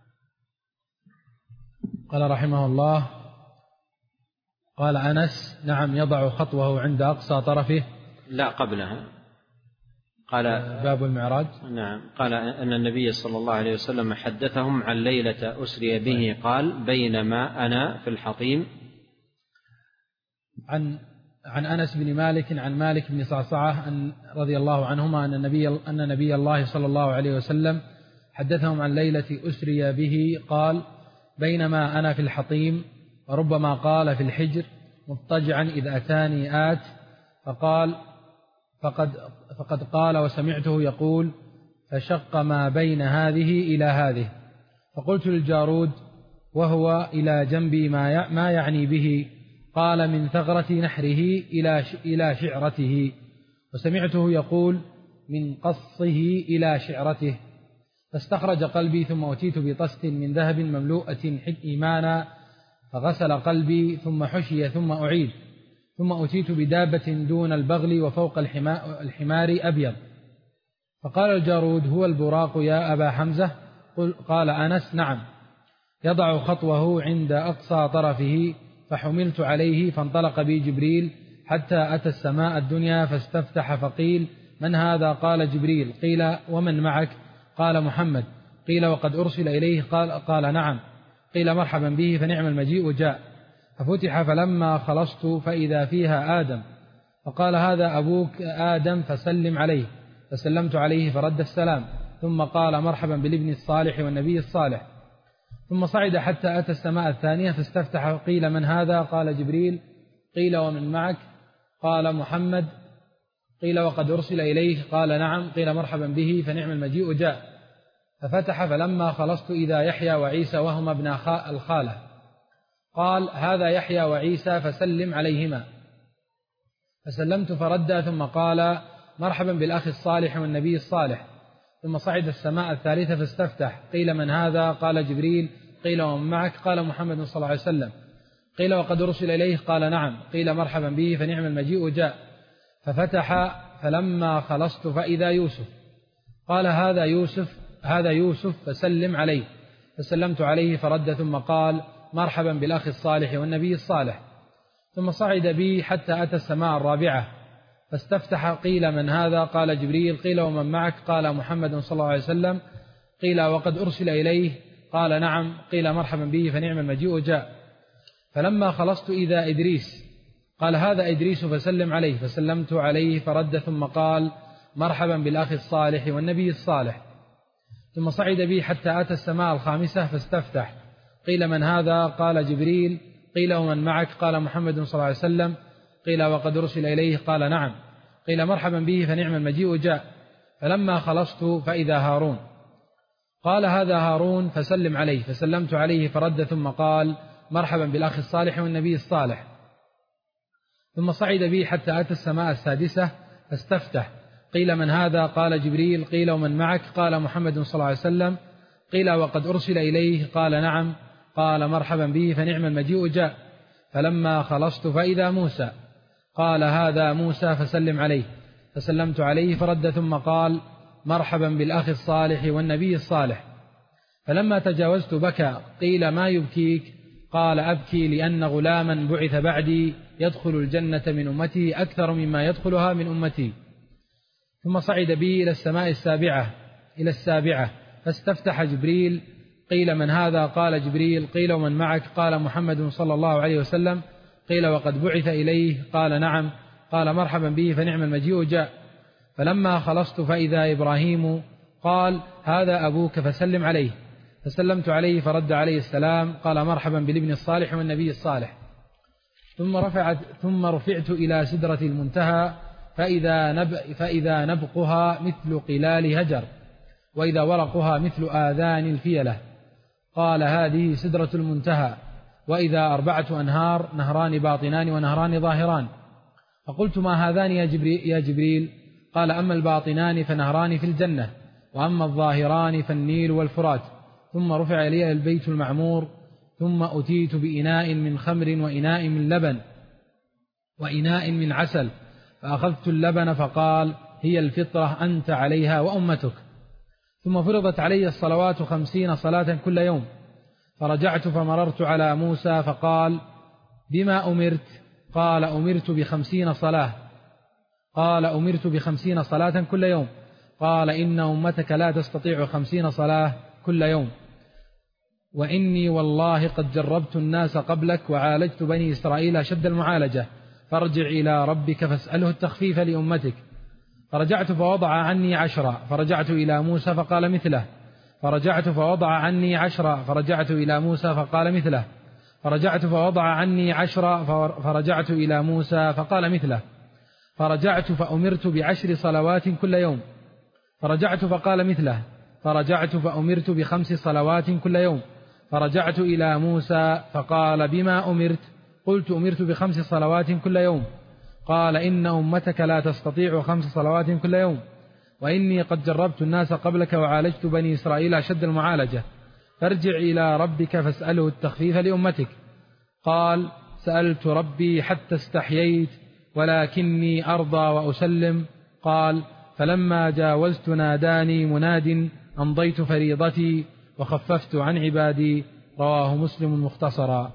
قال رحمه الله قال أنس نعم يضع خطوه عند أقصى طرفه، لا قبلها قال باب المعراج. نعم. قال أن النبي صلى الله عليه وسلم حدثهم عن ليلة أسري به، قال بينما أنا في الحطيم. عن عن أنس بن مالك عن مالك بن صعصعة أن رضي الله عنهما أن النبي أن نبي الله صلى الله عليه وسلم حدثهم عن ليلة أسري به قال بينما أنا في الحطيم، وربما قال في الحجر مضطجعا إذ أتاني آت فقال فقد فقد قال وسمعته يقول فشق ما بين هذه إلى هذه، فقلت للجارود وهو إلى جنبي ما ما يعني به، قال من ثغرة نحره إلى إلى شعرته، وسمعته يقول من قصه إلى شعرته، فاستخرج قلبي ثم أتيت بطست من ذهب مملوءة إيمانا فغسل قلبي ثم حشي ثم أعيد، ثم أتيت بدابة دون البغل وفوق الحمار أبيض، فقال الجارود هو البراق يا أبا حمزة؟ قال أنس نعم، يضع خطوه عند أقصى طرفه، فحملت عليه فانطلق بي جبريل حتى أتى السماء الدنيا فاستفتح فقيل من هذا؟ قال جبريل. قيل ومن معك؟ قال محمد. قيل وقد أرسل إليه؟ قال, قال نعم. قيل مرحبا به، فنعم المجيء جاء. ففتح فلما خلصت فإذا فيها آدم، فقال هذا أبوك آدم فسلم عليه، فسلمت عليه فرد السلام، ثم قال مرحبا بالابن الصالح والنبي الصالح. ثم صعد حتى أتى السماء الثانية فاستفتح. قيل من هذا؟ قال جبريل. قيل ومن معك؟ قال محمد. قيل وقد أرسل إليه؟ قال نعم. قيل مرحبا به، فنعم المجيء جاء. ففتح فلما خلصت إذا يحيى وعيسى وهما ابن الخالة، قال هذا يحيى وعيسى فسلم عليهما، فسلمت فرد، ثم قال مرحبا بالأخ الصالح والنبي الصالح. ثم صعد السماء الثالثة فاستفتح. قيل من هذا؟ قال جبريل. قيل ومن معك؟ قال محمد صلى الله عليه وسلم. قيل وقد أرسل إليه؟ قال نعم. قيل مرحبا به، فنعم المجيء جاء. ففتح فلما خلصت فإذا يوسف، قال هذا يوسف هذا يوسف فسلم عليه، فسلمت عليه فرد، ثم قال مرحبا بالأخ الصالح والنبي الصالح. ثم صعد بي حتى أتى السماء الرابعة فاستفتح. قيل من هذا؟ قال جبريل. قيل ومن معك؟ قال محمد صلى الله عليه وسلم. قيل وقد أرسل إليه؟ قال نعم. قيل مرحبا به، فنعم المجيء جاء. فلما خلصت إذا إدريس، قال هذا إدريس فسلم عليه، فسلمت عليه فرد، ثم قال مرحبا بالأخ الصالح والنبي الصالح. ثم صعد بي حتى أتى السماء الخامسة فاستفتح. قيل من هذا؟ قال جبريل. قيل ومن معك؟ قال محمد صلى الله عليه وسلم. قيل وقد أرسل إليه؟ قال نعم. قيل مرحبا به، فنعم المجيء جاء. فلما خلصت فإذا هارون، قال هذا هارون فسلم عليه، فسلمت عليه فرد، ثم قال مرحبا بالأخ الصالح والنبي الصالح. ثم صعد بي حتى أتى السماء السادسة فاستفتح. قيل من هذا؟ قال جبريل. قيل ومن معك؟ قال محمد صلى الله عليه وسلم. قيل وقد أرسل إليه؟ قال نعم. قال مرحبا به، فنعم المجيء جاء. فلما خلصت فإذا موسى، قال هذا موسى فسلم عليه، فسلمت عليه فرد، ثم قال مرحبا بالأخ الصالح والنبي الصالح. فلما تجاوزت بكى. قيل ما يبكيك؟ قال أبكي لأن غلاما بعث بعدي يدخل الجنة من أمتي أكثر مما يدخلها من أمتي. ثم صعد بي إلى السماء السابعة إلى السابعة فاستفتح جبريل. قيل من هذا؟ قال جبريل. قيل ومن معك؟ قال محمد صلى الله عليه وسلم. قيل وقد بعث إليه؟ قال نعم. قال مرحبا به، فنعم المجيء جاء. فلما خلصت فإذا إبراهيم، قال هذا أبوك فسلم عليه، فسلمت عليه فرد عليه السلام، قال مرحبا بالابن الصالح والنبي الصالح. ثم رفعت ثم رفعت إلى سدرة المنتهى فإذا, نب فإذا نبقها مثل قلال هجر، وإذا ورقها مثل آذان الفيلة. قال هذه سدرة المنتهى، وإذا أربعة أنهار، نهران باطنان ونهران ظاهران. فقلت ما هذان يا جبريل, يا جبريل؟ قال أما الباطنان فنهران في الجنة، وأما الظاهران فالنيل والفرات. ثم رفع إلي البيت المعمور، ثم أتيت بإناء من خمر وإناء من لبن وإناء من عسل، فأخذت اللبن فقال هي الفطرة أنت عليها وأمتك. ثم فرضت علي الصلوات خمسين صلاة كل يوم. فرجعت فمررت على موسى فقال بما أمرت؟ قال أمرت بخمسين صلاة. قال أمرت بخمسين صلاة كل يوم. قال إن أمتك لا تستطيع خمسين صلاة كل يوم، وإني والله قد جربت الناس قبلك وعالجت بني إسرائيل أشد المعالجة، فارجع إلى ربك فاسأله التخفيف لأمتك. فرجعت فوضع عني عشرة، فرجعت إلى موسى فقال مثله. فرجعت فوضع عني عشرة، فرجعت إلى موسى فقال مثله. فرجعت فوضع عني عشرة، فرجعت إلى موسى فقال مثله. فرجعت فأمرت بعشر صلوات كل يوم. فرجعت فقال مثله. فرجعت فأمرت بخمس صلوات كل يوم. فرجعت إلى موسى فقال بما أمرت؟ قلت أمرت بخمس صلوات كل يوم. قال إن أمتك لا تستطيع خمس صلوات كل يوم، وإني قد جربت الناس قبلك وعالجت بني إسرائيل أشد المعالجة، فارجع إلى ربك فاسأله التخفيف لأمتك. قال سألت ربي حتى استحييت، ولكني أرضى وأسلم. قال فلما جاوزت ناداني مناد أمضيت فريضتي وخففت عن عبادي. رواه مسلم مختصرا.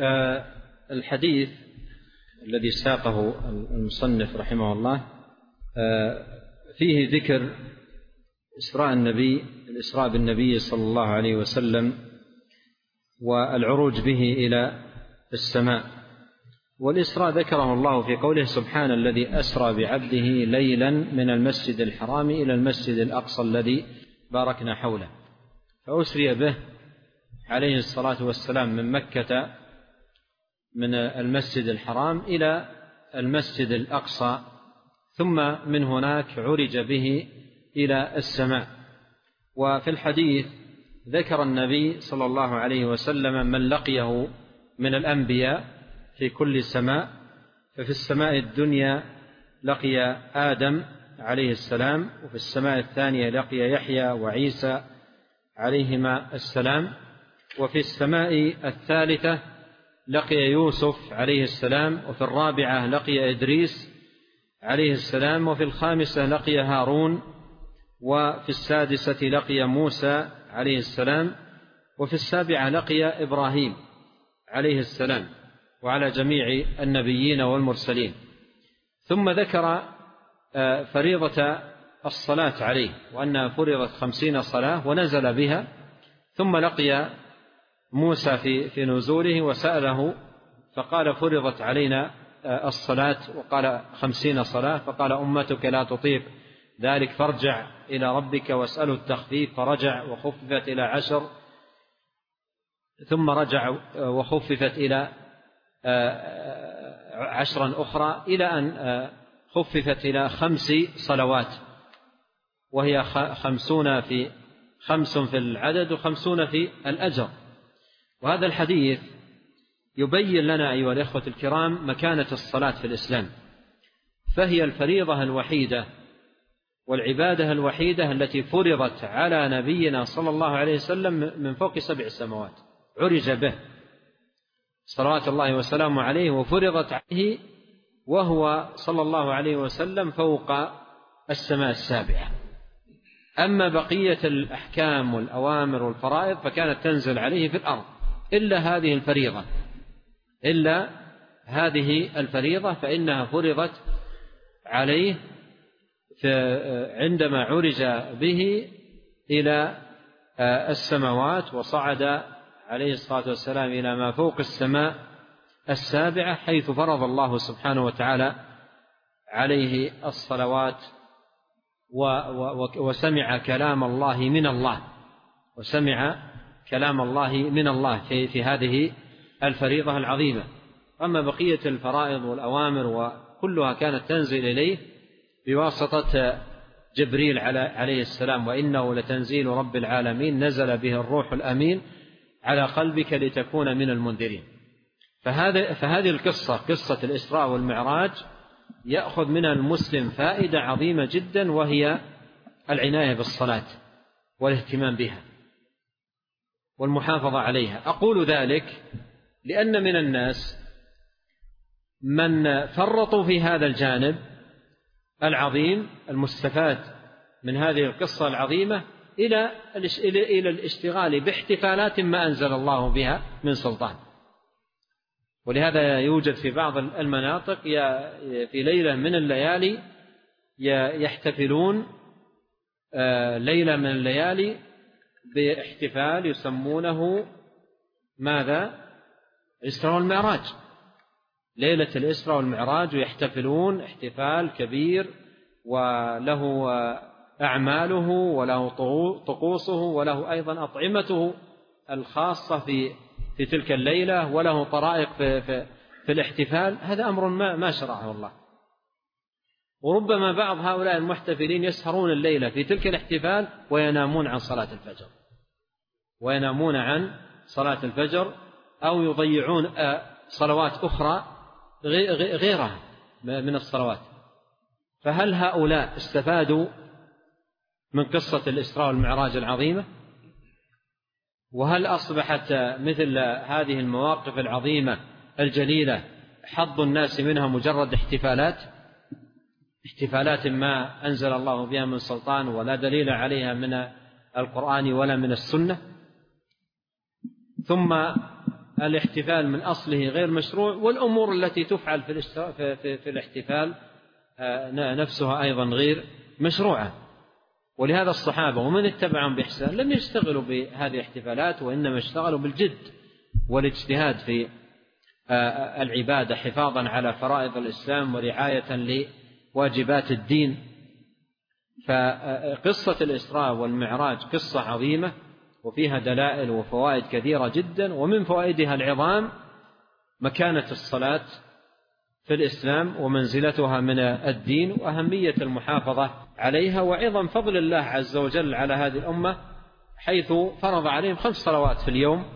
آه الحديث الذي ساقه المصنف رحمه الله فيه ذكر إسراء النبي الإسراء بالنبي صلى الله عليه وسلم والعروج به إلى السماء. والإسراء ذكره الله في قوله سبحان الذي أسرى بعبده ليلا من المسجد الحرام إلى المسجد الأقصى الذي باركنا حوله. فأسري به عليه الصلاة والسلام من مكة من المسجد الحرام إلى المسجد الأقصى، ثم من هناك عرج به إلى السماء. وفي الحديث ذكر النبي صلى الله عليه وسلم من لقيه من الأنبياء في كل سماء. ففي السماء الدنيا لقي آدم عليه السلام، وفي السماء الثانية لقي يحيى وعيسى عليهما السلام، وفي السماء الثالثة لقي يوسف عليه السلام، وفي الرابعة لقي إدريس عليه السلام، وفي الخامسة لقي هارون، وفي السادسة لقي موسى عليه السلام، وفي السابعة لقي إبراهيم عليه السلام، وعلى جميع النبيين والمرسلين. ثم ذكر فريضة الصلاة عليه وأنها فرضت خمسين صلاة ونزل بها. ثم لقي موسى في في نزوله وسأله فقال فرضت علينا الصلاة، وقال خمسين صلاة، فقال أمتك لا تطيق ذلك فارجع إلى ربك واسأله التخفيف، فرجع وخففت إلى عشر، ثم رجع وخففت إلى عشرا أخرى، إلى أن خففت إلى خمس صلوات، وهي خمسون في خمس في العدد وخمسون في الأجر. وهذا الحديث يبين لنا أيها الإخوة الكرام مكانة الصلاة في الإسلام، فهي الفريضة الوحيدة والعبادة الوحيدة التي فرضت على نبينا صلى الله عليه وسلم من فوق سبع سماوات، عرج به صلوات الله وسلامه عليه وفرضت عليه وهو صلى الله عليه وسلم فوق السماء السابعة. أما بقية الأحكام والأوامر والفرائض فكانت تنزل عليه في الأرض إلا هذه الفريضة إلا هذه الفريضة فإنها فرضت عليه عندما عرج به إلى السماوات وصعد عليه الصلاة والسلام إلى ما فوق السماء السابعة، حيث فرض الله سبحانه وتعالى عليه الصلوات وسمع كلام الله من الله وسمع كلام الله من الله في, في هذه الفريضة العظيمة. أما بقية الفرائض والأوامر وكلها كانت تنزل إليه بواسطة جبريل عليه السلام، وإنه لتنزيل رب العالمين نزل به الروح الأمين على قلبك لتكون من المنذرين. فهذه القصة قصة الإسراء والمعراج يأخذ منها المسلم فائدة عظيمة جدا، وهي العناية بالصلاة والاهتمام بها والمحافظة عليها. أقول ذلك لأن من الناس من فرطوا في هذا الجانب العظيم المستفاد من هذه القصة العظيمة إلى إلى الاشتغال باحتفالات ما أنزل الله بها من سلطان. ولهذا يوجد في بعض المناطق في ليلة من الليالي يحتفلون ليلة من الليالي باحتفال يسمونه ماذا؟ الإسراء والمعراج، ليلة الإسراء والمعراج، ويحتفلون احتفال كبير وله أعماله وله طقوسه وله أيضا أطعمته الخاصة في في تلك الليلة وله طرائق في, في, في الاحتفال. هذا أمر ما, ما شرعه الله. وربما بعض هؤلاء المحتفلين يسهرون الليلة في تلك الاحتفال وينامون عن صلاة الفجر وينامون عن صلاة الفجر أو يضيعون صلوات أخرى غيرها من الصلوات. فهل هؤلاء استفادوا من قصة الإسراء والمعراج العظيمة؟ وهل أصبحت مثل هذه المواقف العظيمة الجليلة حظ الناس منها مجرد احتفالات احتفالات ما أنزل الله بها من سلطان ولا دليل عليها من القرآن ولا من السنة؟ ثم الاحتفال من أصله غير مشروع، والأمور التي تفعل في, في, في الاحتفال نفسها أيضا غير مشروعة. ولهذا الصحابة ومن اتبعهم بإحسان لم يشتغلوا بهذه الاحتفالات، وإنما اشتغلوا بالجد والاجتهاد في العبادة حفاظا على فرائض الإسلام ورعاية لواجبات الدين. فقصة الإسراء والمعراج قصة عظيمة وفيها دلائل وفوائد كثيرة جدا، ومن فوائدها العظام مكانة الصلاة في الإسلام ومنزلتها من الدين وأهمية المحافظة عليها، وعظم فضل الله عز وجل على هذه الأمة حيث فرض عليهم خمس صلوات في اليوم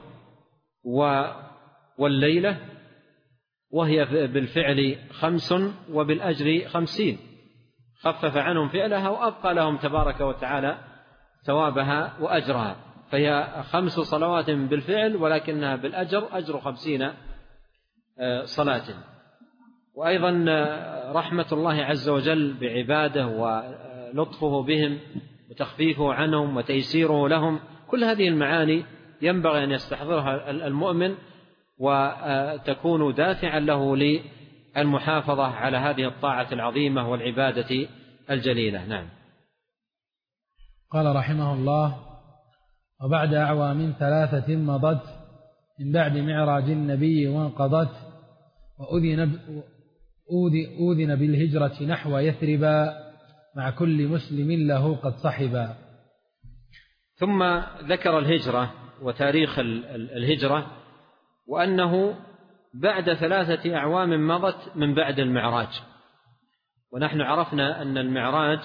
والليلة، وهي بالفعل خمس وبالأجر خمسين، خفف عنهم فعلها وأبقى لهم تبارك وتعالى ثوابها وأجرها، فهي خمس صلوات بالفعل ولكنها بالأجر أجر خمسين صلاة. وأيضا رحمة الله عز وجل بعباده ولطفه بهم وتخفيفه عنهم وتيسيره لهم، كل هذه المعاني ينبغي أن يستحضرها المؤمن وتكون دافعا له للمحافظة على هذه الطاعة العظيمة والعبادة الجليلة. نعم. قال رحمه الله: وبعد أعوام ثلاثة مضت من بعد معراج النبي وانقضت، وأذن أذن بالهجرة نحو يثربا مع كل مسلم له قد صحبا. ثم ذكر الهجرة وتاريخ الهجرة، وأنه بعد ثلاثة أعوام مضت من بعد المعراج. ونحن عرفنا أن المعراج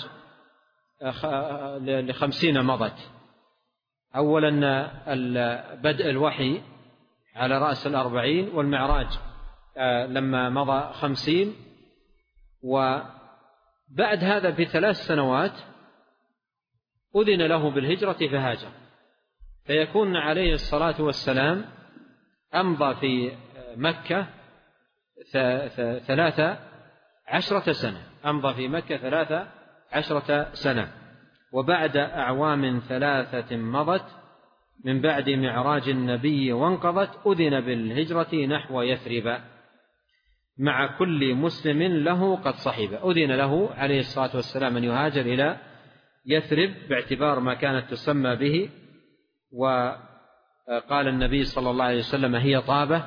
لخمسين مضت. أولا بدء الوحي على رأس الأربعين، والمعراج لما مضى خمسين، وبعد هذا بثلاث سنوات أذن له بالهجرة فهاجر، فيكون عليه الصلاة والسلام أمضى في مكة ثلاثة عشرة سنة أمضى في مكة ثلاثة عشرة سنة. وبعد أعوام ثلاثة مضت من بعد معراج النبي وانقضت أذن بالهجرة نحو يثرب مع كل مسلم له قد صحب. أذن له عليه الصلاة والسلام أن يهاجر إلى يثرب باعتبار ما كانت تسمى به، وقال النبي صلى الله عليه وسلم هي طابة،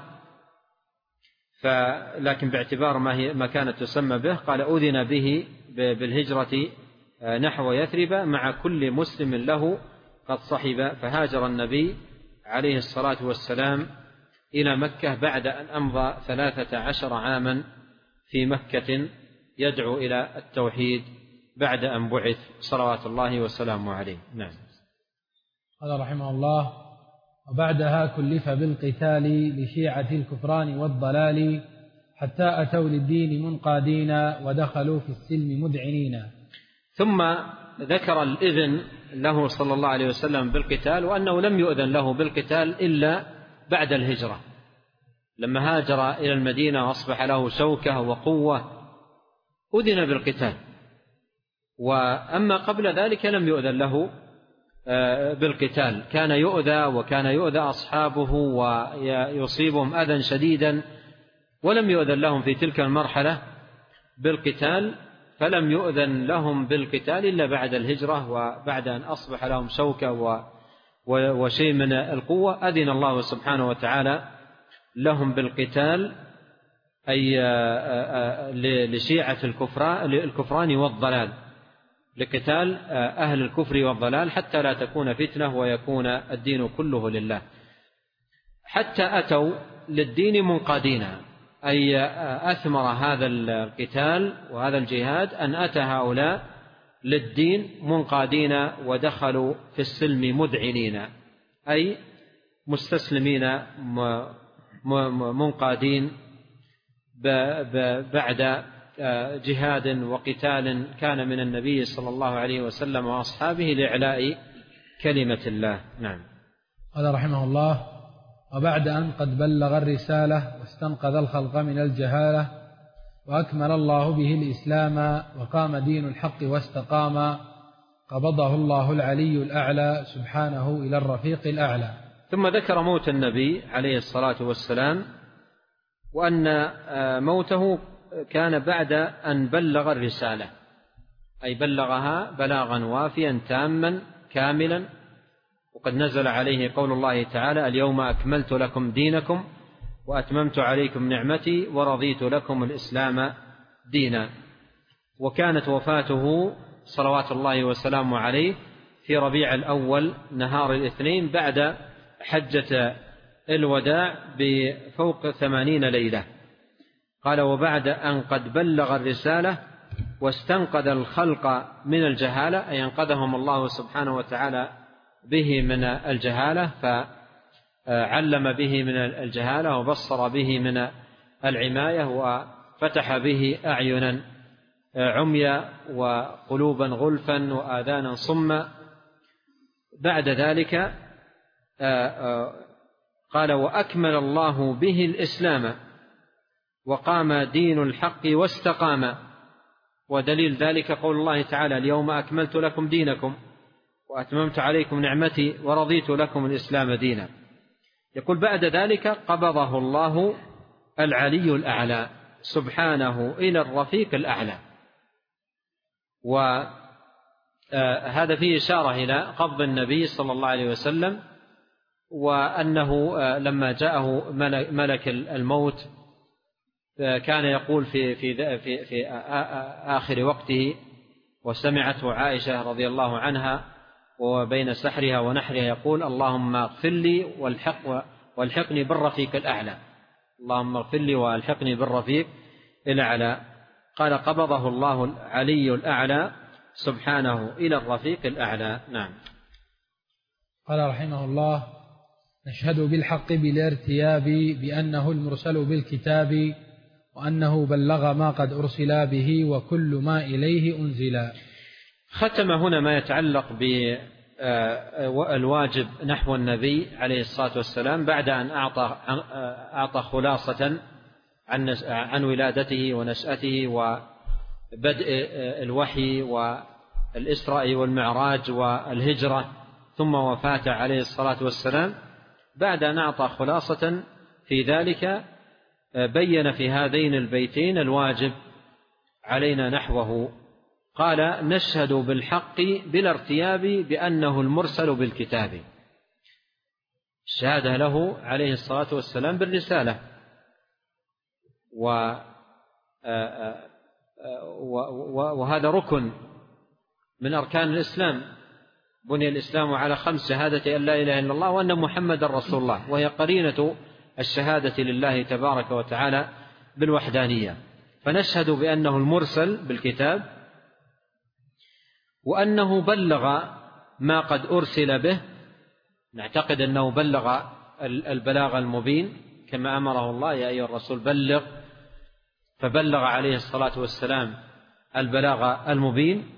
لكن باعتبار ما, هي ما كانت تسمى به قال أذن به بالهجرة نحو يثرب مع كل مسلم له قد صحب. فهاجر النبي عليه الصلاة والسلام إلى مكة بعد أن أمضى ثلاثة عشر عاما في مكة يدعو إلى التوحيد بعد أن بعث صلوات الله وسلامه عليه. نعم. قال رحمه الله: وبعدها كلف بالقتال لشيعة الكفران والضلال حتى أتوا للدين منقادين ودخلوا في السلم مذعنين. ثم ذكر الإذن له صلى الله عليه وسلم بالقتال، وأنه لم يؤذن له بالقتال إلا بعد الهجرة، لما هاجر إلى المدينة وأصبح له شوكة وقوة أذن بالقتال، وأما قبل ذلك لم يؤذن له بالقتال. كان يؤذى وكان يؤذى أصحابه ويصيبهم أذى شديدا، ولم يؤذن لهم في تلك المرحلة بالقتال، فلم يؤذن لهم بالقتال إلا بعد الهجرة وبعد أن أصبح لهم شوكة وشيء من القوة أذن الله سبحانه وتعالى لهم بالقتال، أي لشيعة الكفران والضلال، لقتال أهل الكفر والضلال حتى لا تكون فتنة ويكون الدين كله لله. حتى أتوا للدين منقادين، أي أثمر هذا القتال وهذا الجهاد أن أتى هؤلاء للدين منقادين ودخلوا في السلم مذعنين، أي مستسلمين منقادين بعد جهاد وقتال كان من النبي صلى الله عليه وسلم وأصحابه لإعلاء كلمة الله. نعم. قال رحمه الله: وبعد أن قد بلغ الرسالة واستنقذ الخلق من الجهالة وأكمل الله به الإسلام وقام دين الحق واستقام، قبضه الله العلي الأعلى سبحانه إلى الرفيق الأعلى. ثم ذكر موت النبي عليه الصلاة والسلام، وأن موته كان بعد أن بلغ الرسالة، أي بلغها بلاغا وافيا تاما كاملا، وقد نزل عليه قول الله تعالى: اليوم أكملت لكم دينكم وأتممت عليكم نعمتي ورضيت لكم الإسلام دينا. وكانت وفاته صلوات الله وسلامه عليه في ربيع الأول نهار الاثنين بعد حجة الوداع بفوق ثمانين ليلة. قال: وبعد أن قد بلغ الرسالة واستنقذ الخلق من الجهالة، أي أنقذهم الله سبحانه وتعالى به من الجهالة، فعلم به من الجهالة وبصر به من العماية وفتح به أعينا عميا وقلوبا غلفا وآذانا صما. بعد ذلك قال: وأكمل الله به الإسلام وقام دين الحق واستقام. ودليل ذلك قول الله تعالى: اليوم أكملت لكم دينكم وأتممت عليكم نعمتي ورضيت لكم الإسلام دينا. يقول: بعد ذلك قبضه الله العلي الأعلى سبحانه إلى الرفيق الأعلى. وهذا فيه إشارة إلى قبض النبي صلى الله عليه وسلم، وأنه لما جاءه ملك الموت كان يقول في في في, في آخر وقته، وسمعته عائشة رضي الله عنها وبين سحرها ونحرها يقول: اللهم اغفر لي والحق والحقني بالرفيق الأعلى، اللهم اغفر لي والحقني بالرفيق الأعلى. قال: قبضه الله العلي الأعلى سبحانه إلى الرفيق الأعلى. نعم. قال رحمه الله: نشهد بالحق بلا ارتياب بأنه المرسل بالكتاب وأنه بلغ ما قد أرسل به وكل ما إليه أنزل. ختم هنا ما يتعلق بالواجب نحو النبي عليه الصلاة والسلام بعد أن أعطى, أعطى خلاصة عن, عن ولادته ونشأته وبدء الوحي والإسراء والمعراج والهجرة ثم وفاته عليه الصلاة والسلام. بعد أن أعطى خلاصة في ذلك بين في هذين البيتين الواجب علينا نحوه. قال: نشهد بالحق بلا ارتياب بأنه المرسل بالكتاب. الشهادة له عليه الصلاة والسلام بالرسالة، وهذا ركن من أركان الإسلام. بني الإسلام على خمس: شهادة أن لا إله إلا الله وأن محمد رسول الله، وهي قرينة الشهادة لله تبارك وتعالى بالوحدانية. فنشهد بأنه المرسل بالكتاب، وأنه بلغ ما قد أرسل به، نعتقد أنه بلغ البلاغ المبين كما أمره الله: يا أيها الرسول بلغ، فبلغ عليه الصلاة والسلام البلاغ المبين.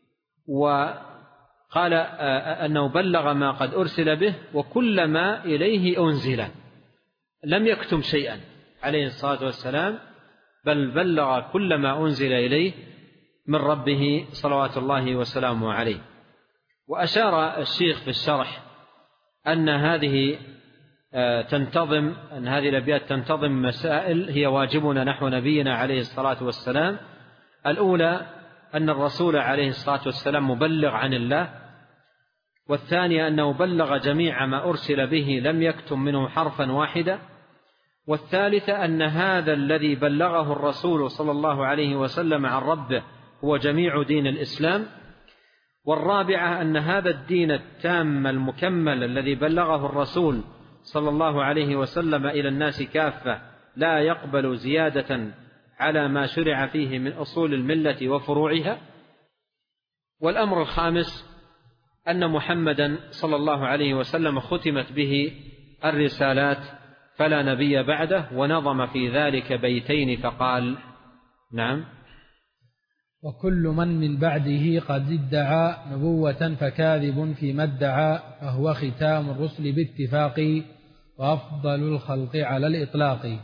وقال أنه بلغ ما قد أرسل به وكل ما إليه أنزل، لم يكتم شيئا عليه الصلاة والسلام، بل بلغ كل ما أنزل إليه من ربه صلوات الله وسلامه عليه. وأشار الشيخ في الشرح أن هذه تنتظم أن هذه الأبيات تنتظم مسائل هي واجبنا نحو نبينا عليه الصلاة والسلام. الأولى أن الرسول عليه الصلاة والسلام مبلغ عن الله، والثانية أنه بلغ جميع ما أرسل به لم يكتم منه حرفا واحدا، والثالثة أن هذا الذي بلغه الرسول صلى الله عليه وسلم عن ربه هو جميع دين الإسلام، والرابعة أن هذا الدين التام المكمل الذي بلغه الرسول صلى الله عليه وسلم إلى الناس كافة لا يقبل زيادة على ما شرع فيه من أصول الملة وفروعها. والأمر الخامس أن محمدا صلى الله عليه وسلم ختمت به الرسالات فلا نبي بعده، ونظم في ذلك بيتين فقال: نعم: وكل من من بعده قد ادعى نبوة فكاذب فيما ادعى، فهو ختام الرسل باتفاق وأفضل الخلق على الإطلاق.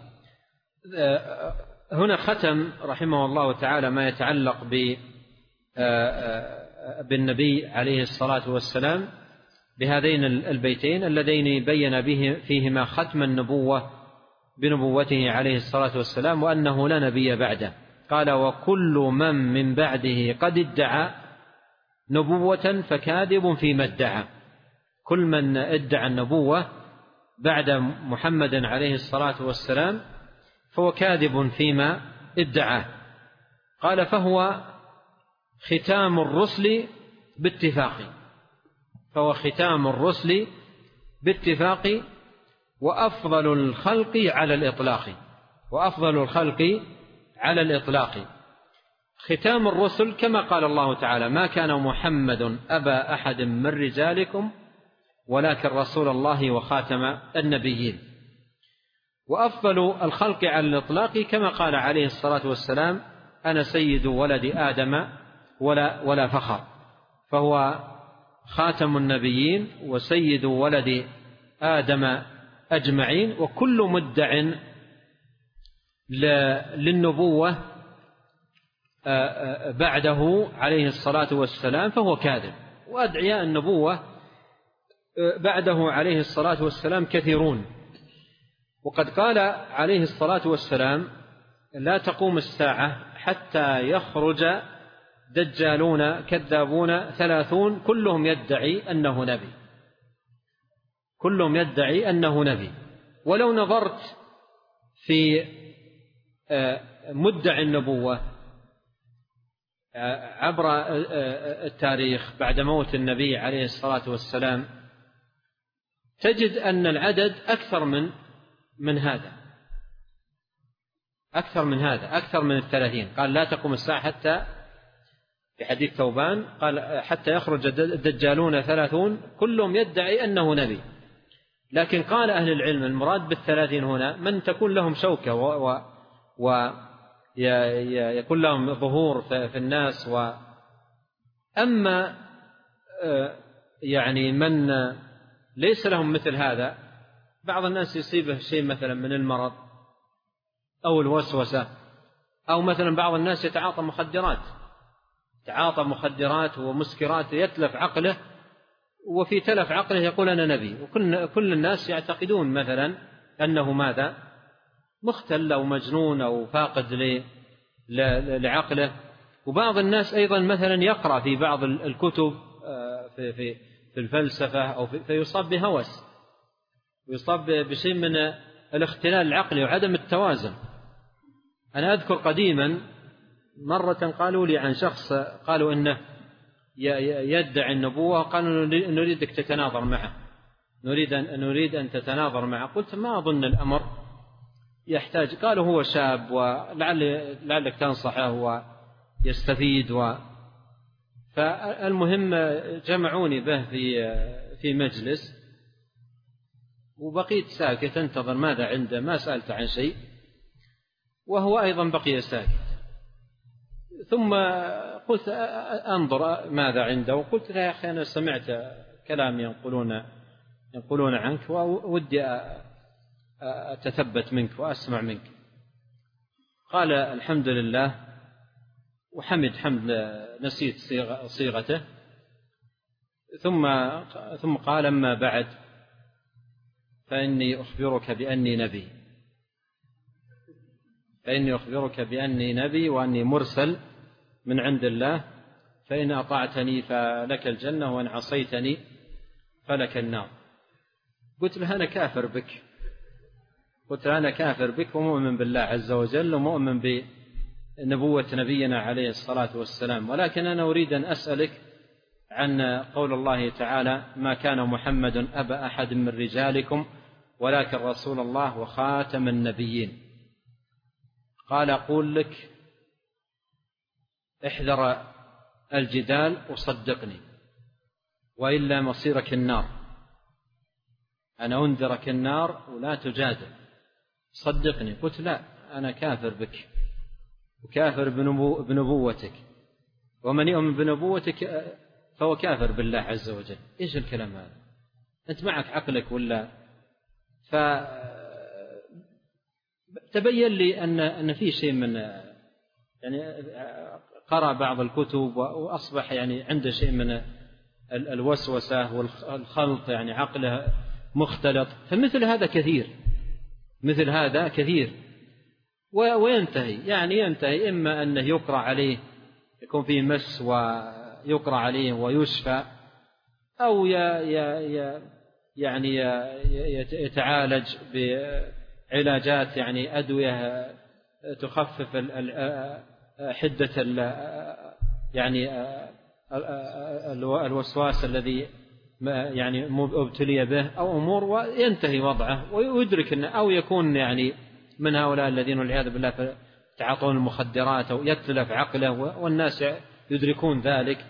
هنا ختم رحمه الله تعالى ما يتعلق بالنبي عليه الصلاة والسلام بهذين البيتين اللذين بين به فيهما ختم النبوة بنبوته عليه الصلاة والسلام، وأنه لا نبي بعده. قال وكل من من بعده قد ادعى نبوة فكاذب فيما ادعى. كل من ادعى النبوة بعد محمد عليه الصلاة والسلام فهو كاذب فيما ادعاه. قال فهو ختام الرسل باتفاق، فهو ختام الرسل باتفاق وأفضل الخلق على الإطلاق، وأفضل الخلق على الإطلاق. ختام الرسل كما قال الله تعالى ما كان محمد أبا أحد من رجالكم ولكن رسول الله وخاتم النبيين. وأفضل الخلق على الإطلاق كما قال عليه الصلاة والسلام أنا سيد ولد آدم ولا, ولا فخر، فهو خاتم النبيين وسيد ولد آدم أجمعين. وكل مدع للنبوة بعده عليه الصلاة والسلام فهو كاذب. وأدعياء النبوة بعده عليه الصلاة والسلام كثيرون. وقد قال عليه الصلاة والسلام لا تقوم الساعة حتى يخرج دجالون كذابون ثلاثون كلهم يدعي أنه نبي، كلهم يدعي أنه نبي. ولو نظرت في مدعي النبوة عبر التاريخ بعد موت النبي عليه الصلاة والسلام تجد أن العدد أكثر من من هذا، أكثر من هذا، أكثر من الثلاثين. قال لا تقوم الساعة حتى في حديث ثوبان قال حتى يخرج الدجالون ثلاثون كلهم يدعي أنه نبي. لكن قال أهل العلم المراد بالثلاثين هنا من تكون لهم شوكة ويكون لهم ظهور في الناس. وأما يعني من ليس لهم مثل هذا، بعض الناس يصيبه شيء مثلا من المرض أو الوسوسة، أو مثلا بعض الناس يتعاطى مخدرات، تعاطى مخدرات ومسكرات يتلف عقله، وفي تلف عقله يقول أنا نبي. وكل كل الناس يعتقدون مثلا أنه ماذا مختل أو مجنون أو فاقد لعقله. وبعض الناس أيضا مثلا يقرأ في بعض الكتب في في في الفلسفة أو في فيصاب بهوس، ويصاب بشيء من الاختلال العقلي وعدم التوازن. أنا أذكر قديما مرة قالوا لي عن شخص قالوا إنه يدعي النبوة، قالوا نريدك تتناظر معه، نريد أن نريد أن تتناظر معه. قلت ما أظن الأمر يحتاج. قالوا هو شاب ولعل لعلك تنصحه ويستفيد. و فالمهم جمعوني به في في مجلس، وبقيت ساكت انتظر ماذا عنده، ما سألت عن شيء، وهو أيضا بقي ساكت. ثم قلت أنظر ماذا عنده، وقلت له يا أخي أنا سمعت كلام ينقلون ينقلون عنك وودي أتثبت منك وأسمع منك. قال الحمد لله، وحمد حمد نسيت صيغته. ثم ثم قال أما بعد فإني أخبرك بأني نبي، فإني أخبرك بأني نبي وأني مرسل من عند الله، فإن أطعتني فلك الجنة وإن عصيتني فلك النار. قلت له أنا كافر بك، قلت له أنا كافر بك ومؤمن بالله عز وجل ومؤمن بنبوة نبينا عليه الصلاة والسلام، ولكن أنا أريد أن أسألك عن قول الله تعالى ما كان محمد أبا أحد من رجالكم ولكن رسول الله وخاتم النبيين. قال أقول لك احذر الجدال وصدقني وإلا مصيرك النار، أنا أنذرك النار ولا تجادل، صدقني. قلت لا أنا كافر بك وكافر بنبو بنبوتك، ومن يؤمن بنبوتك فهو كافر بالله عز وجل. إيش الكلام هذا؟ أنت معك عقلك ولا؟ فتبين لي أن أن في شيء من يعني قرأ بعض الكتب وأصبح يعني عنده شيء من الوسوسة والخلط، يعني عقله مختلط. فمثل هذا كثير، مثل هذا كثير. وينتهي، يعني ينتهي إما أنه يقرأ عليه يكون فيه مس ويقرأ عليه ويشفى، أو يعني يتعالج بعلاجات يعني أدوية تخفف حدة يعني الوسواس الذي يعني ابتلي به أو أمور، وينتهي وضعه ويدرك أنه، أو يكون يعني من هؤلاء الذين والعياذ بالله تعاطون المخدرات أو يتلف عقله والناس يدركون ذلك.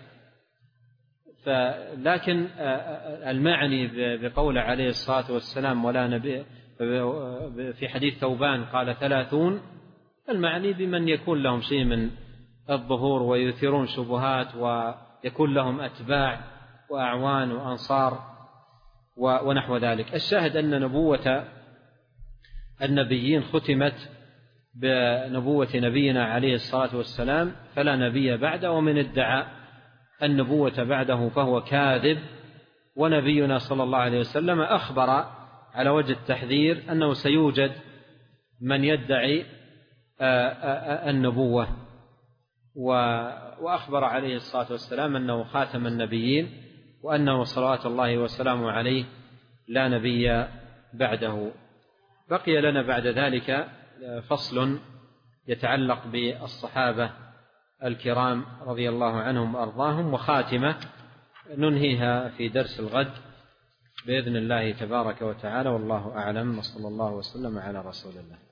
لكن المعني بقول عليه الصلاة والسلام ولا نبي في حديث ثوبان قال ثلاثون، المعني بمن يكون لهم شيء من الظهور ويثيرون شبهات ويكون لهم أتباع وأعوان وأنصار ونحو ذلك. الشاهد أن نبوة النبيين ختمت بنبوة نبينا عليه الصلاة والسلام، فلا نبي بعده، ومن ادعى النبوة بعده فهو كاذب. ونبينا صلى الله عليه وسلم أخبر على وجه التحذير أنه سيوجد من يدعي النبوة، وأخبر عليه الصلاة والسلام أنه خاتم النبيين، وأنه صلوات الله وسلامه عليه لا نبي بعده. بقي لنا بعد ذلك فصل يتعلق بالصحابة الكرام رضي الله عنهم وأرضاهم، وخاتمة ننهيها في درس الغد بإذن الله تبارك وتعالى، والله أعلم، وصلى الله وسلم على رسول الله.